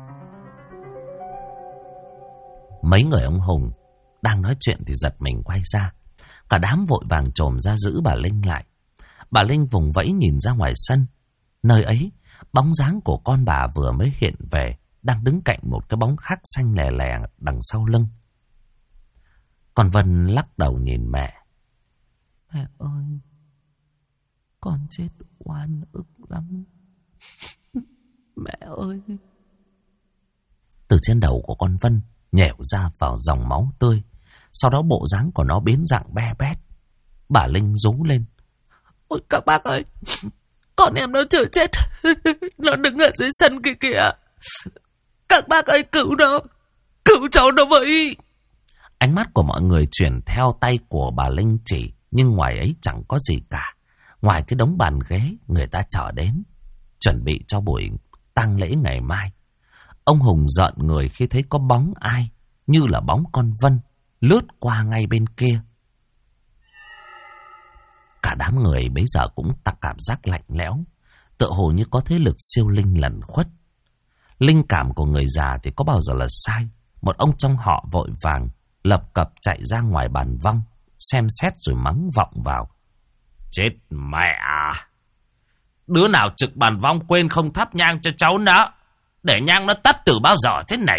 Mấy người ông Hùng đang nói chuyện thì giật mình quay ra. Cả đám vội vàng chồm ra giữ bà Linh lại. Bà Linh vùng vẫy nhìn ra ngoài sân. Nơi ấy, bóng dáng của con bà vừa mới hiện về, đang đứng cạnh một cái bóng khác xanh lè lè đằng sau lưng. Còn Vân lắc đầu nhìn mẹ. Mẹ ơi, con chết oan ức lắm. Mẹ ơi. Từ trên đầu của con Vân nhẻo ra vào dòng máu tươi. Sau đó bộ dáng của nó biến dạng be bét. Bà Linh rú lên. Ôi các bác ơi, con em nó chưa chết. Nó đứng ở dưới sân kia kìa. Các bác ơi, cứu nó, cứu cháu nó với. Ánh mắt của mọi người chuyển theo tay của bà Linh chỉ, nhưng ngoài ấy chẳng có gì cả. Ngoài cái đống bàn ghế người ta chở đến, chuẩn bị cho buổi tang lễ ngày mai. Ông Hùng giận người khi thấy có bóng ai, như là bóng con Vân, lướt qua ngay bên kia. Cả đám người bấy giờ cũng tặc cảm giác lạnh lẽo, tựa hồ như có thế lực siêu linh lẩn khuất. Linh cảm của người già thì có bao giờ là sai. Một ông trong họ vội vàng lập cập chạy ra ngoài bàn vong, xem xét rồi mắng vọng vào. Chết mẹ à! Đứa nào trực bàn vong quên không thắp nhang cho cháu nó, để nhang nó tắt từ bao giờ thế này.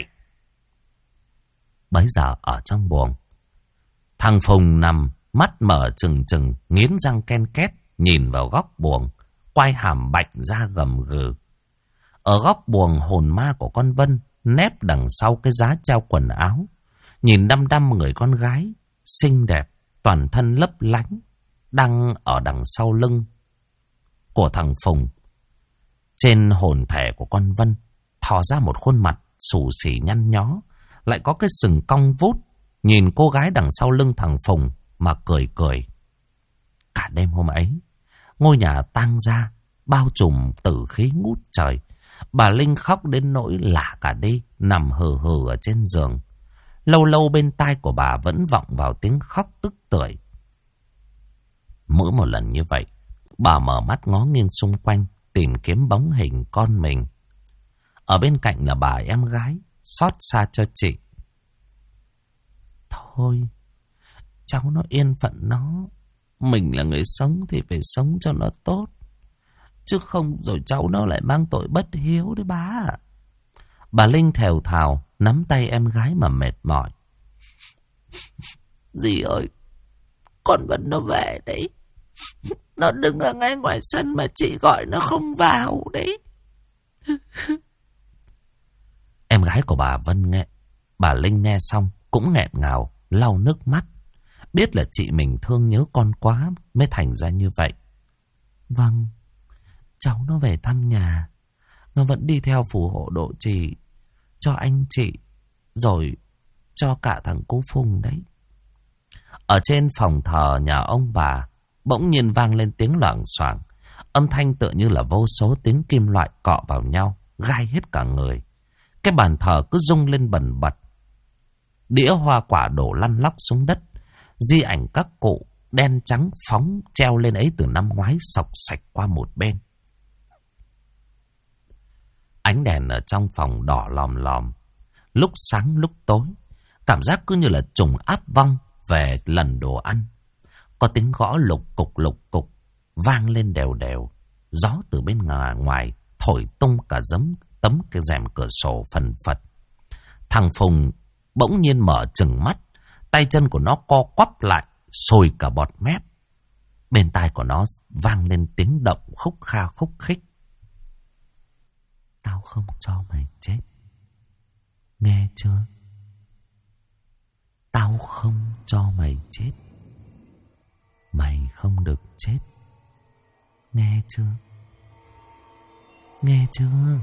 Bấy giờ ở trong buồng, thằng Phùng nằm mắt mở trừng trừng, nghiến răng ken két, nhìn vào góc buồng, quai hàm bạch ra gầm gừ. Ở góc buồng, hồn ma của con Vân nép đằng sau cái giá treo quần áo, nhìn đăm đăm người con gái xinh đẹp, toàn thân lấp lánh, đang ở đằng sau lưng của thằng Phùng. Trên hồn thể của con Vân thò ra một khuôn mặt xù xì nhăn nhó, lại có cái sừng cong vút, nhìn cô gái đằng sau lưng thằng Phùng mà cười cười. Cả đêm hôm ấy, ngôi nhà tang ra, bao trùm tử khí ngút trời. Bà Linh khóc đến nỗi lả cả đi, nằm hừ hừ ở trên giường. Lâu lâu bên tai của bà vẫn vọng vào tiếng khóc tức tưởi. Mỗi một lần như vậy, bà mở mắt ngó nghiêng xung quanh, tìm kiếm bóng hình con mình. Ở bên cạnh là bà em gái, xót xa cho chị. Thôi, cháu nó yên phận nó. Mình là người sống thì phải sống cho nó tốt, chứ không rồi cháu nó lại mang tội bất hiếu đấy bá ạ. Bà Linh thều thào, nắm tay em gái mà mệt mỏi. Dì ơi, con Vân nó về đấy. Nó đứng ở ngay ngoài sân mà chị gọi nó không vào đấy. Em gái của bà Vân nghe, bà Linh nghe xong cũng nghẹn ngào, lau nước mắt. Biết là chị mình thương nhớ con quá mới thành ra như vậy. Vâng, cháu nó về thăm nhà. Nó vẫn đi theo phù hộ độ trì cho anh chị, rồi cho cả thằng cô Phùng đấy. Ở trên phòng thờ nhà ông bà bỗng nhiên vang lên tiếng loảng xoảng. Âm thanh tựa như là vô số tiếng kim loại cọ vào nhau, gai hết cả người. Cái bàn thờ cứ rung lên bần bật. Đĩa hoa quả đổ lăn lóc xuống đất. Di ảnh các cụ đen trắng phóng treo lên ấy từ năm ngoái sọc sạch qua một bên. Ánh đèn ở trong phòng đỏ lòm lòm, lúc sáng lúc tối. Cảm giác cứ như là trùng áp vong về lần đồ ăn. Có tiếng gõ lục cục vang lên đều đều. Gió từ bên ngoài thổi tung cả tấm cái rèm cửa sổ phần phật. Thằng Phùng bỗng nhiên mở trừng mắt. Tay chân của nó co quắp lại, sôi cả bọt mép. Bên tai của nó vang lên tiếng động khúc kha khúc khích. Tao không cho mày chết. Nghe chưa? Tao không cho mày chết. Mày không được chết. Nghe chưa? Nghe chưa?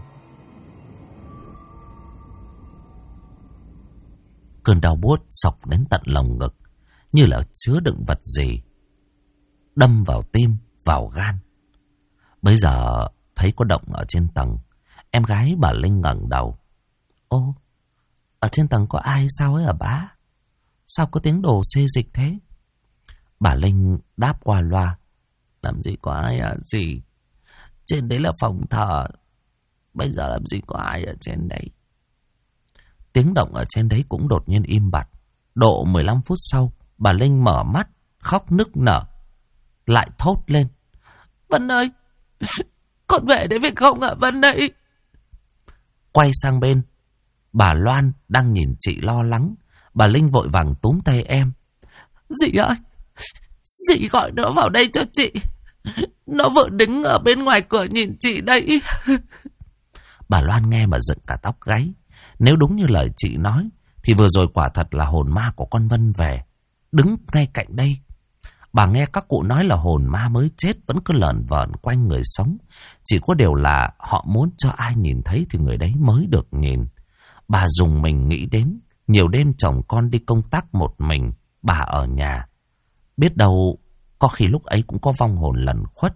Cơn đau buốt xộc đến tận lồng ngực, như là chứa đựng vật gì, đâm vào tim, vào gan. Bây giờ thấy có động ở trên tầng, em gái bà Linh ngẩng đầu. Ô, ở trên tầng có ai sao ấy hả bá? Sao có tiếng đồ xê dịch thế? Bà Linh đáp qua loa. Làm gì có ai à gì? Trên đấy là phòng thờ. Bây giờ làm gì có ai ở trên đấy? Tiếng động ở trên đấy cũng đột nhiên im bặt. Độ 15 phút sau, bà Linh mở mắt, khóc nức nở. Lại thốt lên. Vân ơi, con về đấy phải không ạ Vân ơi? Quay sang bên, bà Loan đang nhìn chị lo lắng. Bà Linh vội vàng túm tay em. Dì ơi, dì gọi nó vào đây cho chị. Nó vừa đứng ở bên ngoài cửa nhìn chị đây. Bà Loan nghe mà dựng cả tóc gáy. Nếu đúng như lời chị nói, thì vừa rồi quả thật là hồn ma của con Vân về, đứng ngay cạnh đây. Bà nghe các cụ nói là hồn ma mới chết vẫn cứ lởn vởn quanh người sống. Chỉ có điều là họ muốn cho ai nhìn thấy thì người đấy mới được nhìn. Bà dùng mình nghĩ đến nhiều đêm chồng con đi công tác một mình, bà ở nhà. Biết đâu có khi lúc ấy cũng có vong hồn lẩn khuất.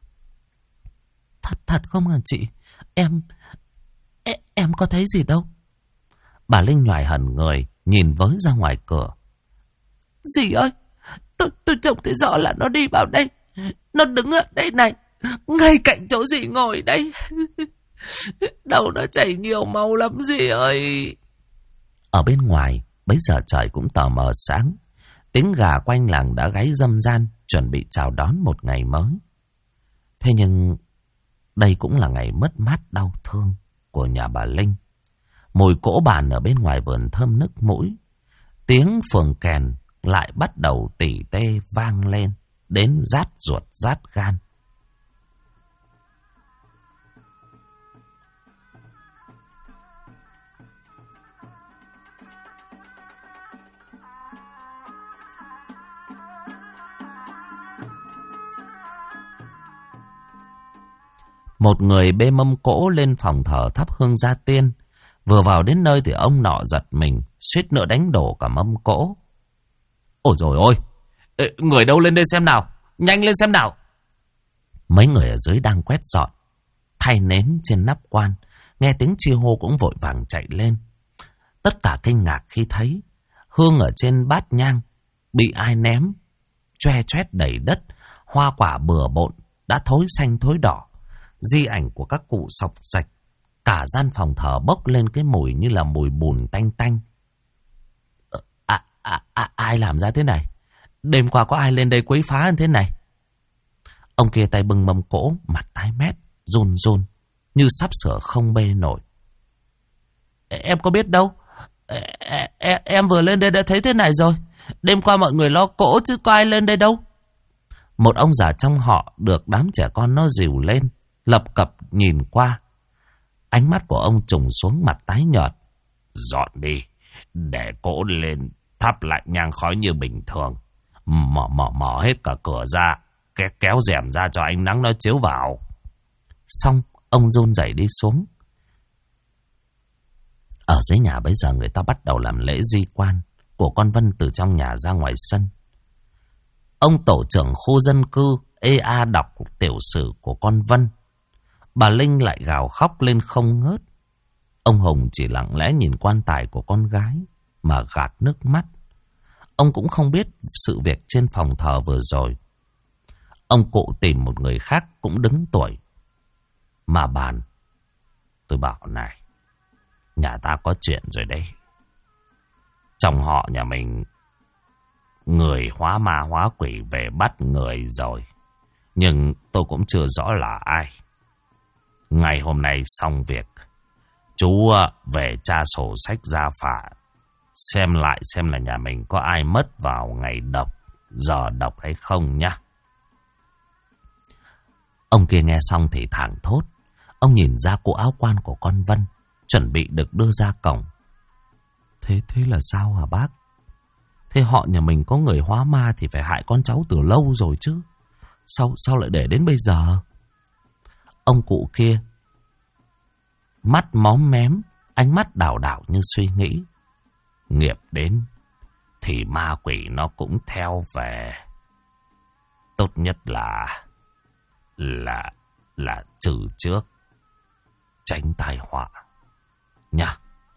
Thật không hả chị? Em có thấy gì đâu. Bà Linh nhoài hẳn người, nhìn với ra ngoài cửa. Dì ơi, tôi trông thấy rõ là nó đi vào đây. Nó đứng ở đây này, ngay cạnh chỗ dì ngồi đây. Đầu nó chảy nhiều máu lắm dì ơi. Ở bên ngoài, bấy giờ trời cũng tờ mờ sáng. Tiếng gà quanh làng đã gáy râm ran, chuẩn bị chào đón một ngày mới. Thế nhưng đây cũng là ngày mất mát đau thương của nhà bà Linh. Mùi cỗ bàn ở bên ngoài vườn thơm nức mũi. Tiếng phường kèn lại bắt đầu tỉ tê vang lên, đến rát ruột rát gan. Một người bê mâm cỗ lên phòng thờ thắp hương gia tiên. Vừa vào đến nơi thì ông nọ giật mình, suýt nữa đánh đổ cả mâm cỗ. Ôi dồi ôi, người đâu lên đây xem nào, nhanh lên xem nào. Mấy người ở dưới đang quét dọn, thay nến trên nắp quan, nghe tiếng chi hô cũng vội vàng chạy lên. Tất cả kinh ngạc khi thấy hương ở trên bát nhang bị ai ném, choe choét đầy đất, hoa quả bừa bộn đã thối xanh thối đỏ. Di ảnh của các cụ sọc sạch, cả gian phòng thờ bốc lên cái mùi như là mùi bùn tanh tanh. Ai làm ra thế này? Đêm qua có ai lên đây quấy phá như thế này? Ông kia tay bưng mâm cỗ, mặt tái mét, run run, như sắp sửa không bê nổi. Em có biết đâu. Em vừa lên đây đã thấy thế này rồi. Đêm qua mọi người lo cỗ chứ có ai lên đây đâu. Một ông già trong họ được đám trẻ con nó dìu lên, lập cập nhìn qua. Ánh mắt của ông trùng xuống, mặt tái nhợt. Dọn đi, để cỗ lên thắp lại nhang khói như bình thường. Mở hết cả cửa ra, kéo rèm ra cho ánh nắng nó chiếu vào. Xong, ông run rẩy đi xuống. Ở dưới nhà bây giờ người ta bắt đầu làm lễ di quan của con Vân từ trong nhà ra ngoài sân. Ông tổ trưởng khu dân cư EA đọc tiểu sử của con Vân. Bà Linh lại gào khóc lên không ngớt. Ông Hùng chỉ lặng lẽ nhìn quan tài của con gái mà gạt nước mắt. Ông cũng không biết sự việc trên phòng thờ vừa rồi. Ông cụ tìm một người khác cũng đứng tuổi mà bàn. Tôi bảo này, nhà ta có chuyện rồi đấy. Trong họ nhà mình, người hóa ma hóa quỷ về bắt người rồi. Nhưng tôi cũng chưa rõ là ai. Ngày hôm nay xong việc, chú về tra sổ sách gia phả, xem lại xem là nhà mình có ai mất vào ngày độc, giờ độc hay không nhá. Ông kia nghe xong thì thảng thốt. Ông nhìn ra cổ áo quan của con Vân, chuẩn bị được đưa ra cổng. Thế là sao hả bác? Thế họ nhà mình có người hóa ma thì phải hại con cháu từ lâu rồi chứ. Sao lại để đến bây giờ? Ông cụ kia mắt móm mém, ánh mắt đảo đảo như suy nghĩ. Nghiệp đến thì ma quỷ nó cũng theo về. Tốt nhất là trừ trước, tránh tai họa nha.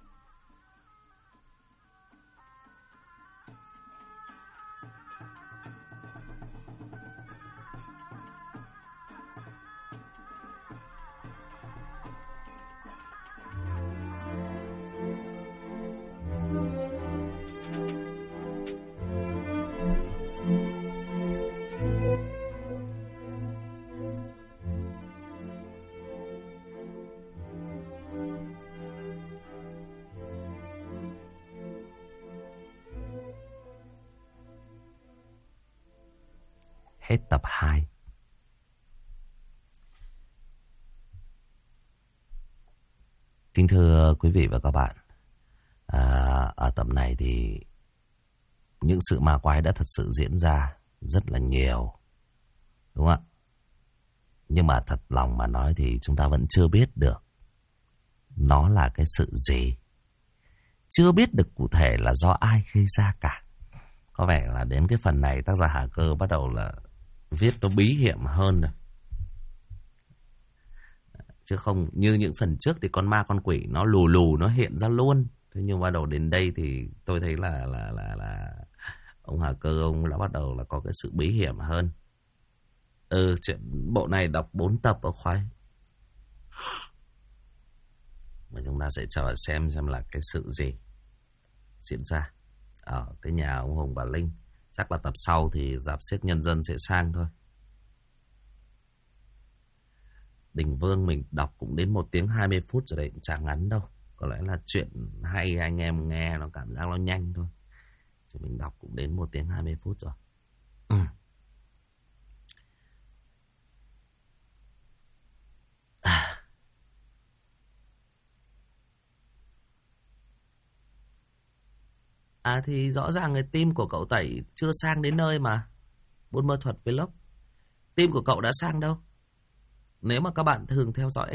Hết tập 2. Kính thưa quý vị và các bạn, ở tập này thì những sự ma quái đã thật sự diễn ra rất là nhiều, đúng không ạ? Nhưng mà thật lòng mà nói thì chúng ta vẫn chưa biết được nó là cái sự gì. Chưa biết được cụ thể là do ai gây ra cả. Có vẻ là đến cái phần này tác giả Hà Cơ bắt đầu là viết nó bí hiểm hơn rồi. Chứ không như những phần trước thì con ma con quỷ nó lù nó hiện ra luôn. Thế nhưng bắt đầu đến đây thì tôi thấy là ông Hà Cơ ông đã bắt đầu là có cái sự bí hiểm hơn. Chuyện bộ này đọc 4 tập ở khoái. Và chúng ta sẽ chờ xem là cái sự gì diễn ra ở cái nhà ông Hùng và Linh. Chắc là tập sau thì Rạp Xiếc Nhân Dân sẽ sang thôi. Đình Vương mình đọc cũng đến 1 tiếng 20 phút rồi đấy, chẳng ngắn đâu. Có lẽ là chuyện hay anh em nghe nó cảm giác nó nhanh thôi. Chứ mình đọc cũng đến 1 tiếng 20 phút rồi. Thì rõ ràng cái team của cậu Tẩy chưa sang đến nơi mà. Buôn Mơ Thuật Vlog. Team của cậu đã sang đâu? Nếu mà các bạn thường theo dõi,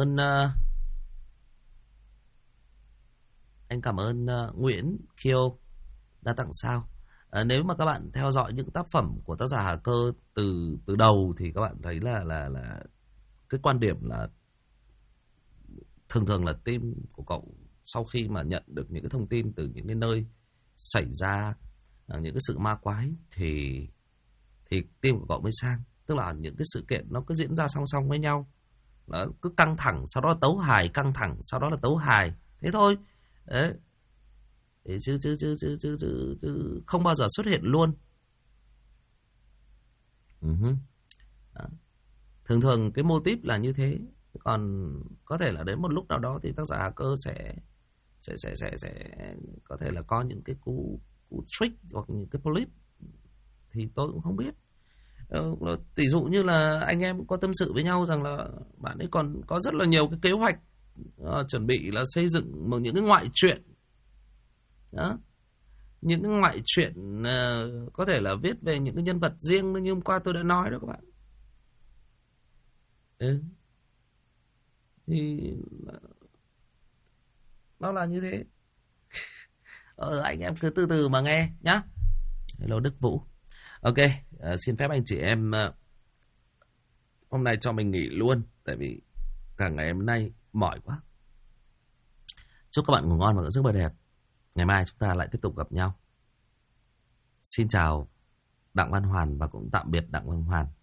anh cảm ơn Nguyễn Kiêu đã tặng sao. Nếu mà các bạn theo dõi những tác phẩm của tác giả Hà Cơ từ đầu thì các bạn thấy là cái quan điểm là thường là team của cậu sau khi mà nhận được những cái thông tin từ những cái nơi xảy ra những cái sự ma quái thì team của cậu mới sang. Tức là những cái sự kiện nó cứ diễn ra song song với nhau. Nó cứ căng thẳng, sau đó là tấu hài, căng thẳng, sau đó là tấu hài. Thế thôi. Đấy. Chứ không bao giờ xuất hiện luôn. Thường cái mô típ là như thế. Còn có thể là đến một lúc nào đó thì tác giả Hà Cơ sẽ có thể là có những cái cú trick hoặc những cái police thì tôi cũng không biết. Tỷ dụ như là anh em có tâm sự với nhau rằng là bạn ấy còn có rất là nhiều cái kế hoạch chuẩn bị là xây dựng một những cái ngoại truyện đó. những cái ngoại truyện có thể là viết về những cái nhân vật riêng như hôm qua tôi đã nói đó các bạn. Thì nó là như thế. Anh em cứ từ từ mà nghe nhá. Hello Đức Vũ. Ok, xin phép anh chị em hôm nay cho mình nghỉ luôn, tại vì cả ngày hôm nay mỏi quá. Chúc các bạn ngủ ngon và có giấc mơ đẹp. Ngày mai chúng ta lại tiếp tục gặp nhau. Xin chào Đặng Văn Hoàn và cũng tạm biệt Đặng Văn Hoàn.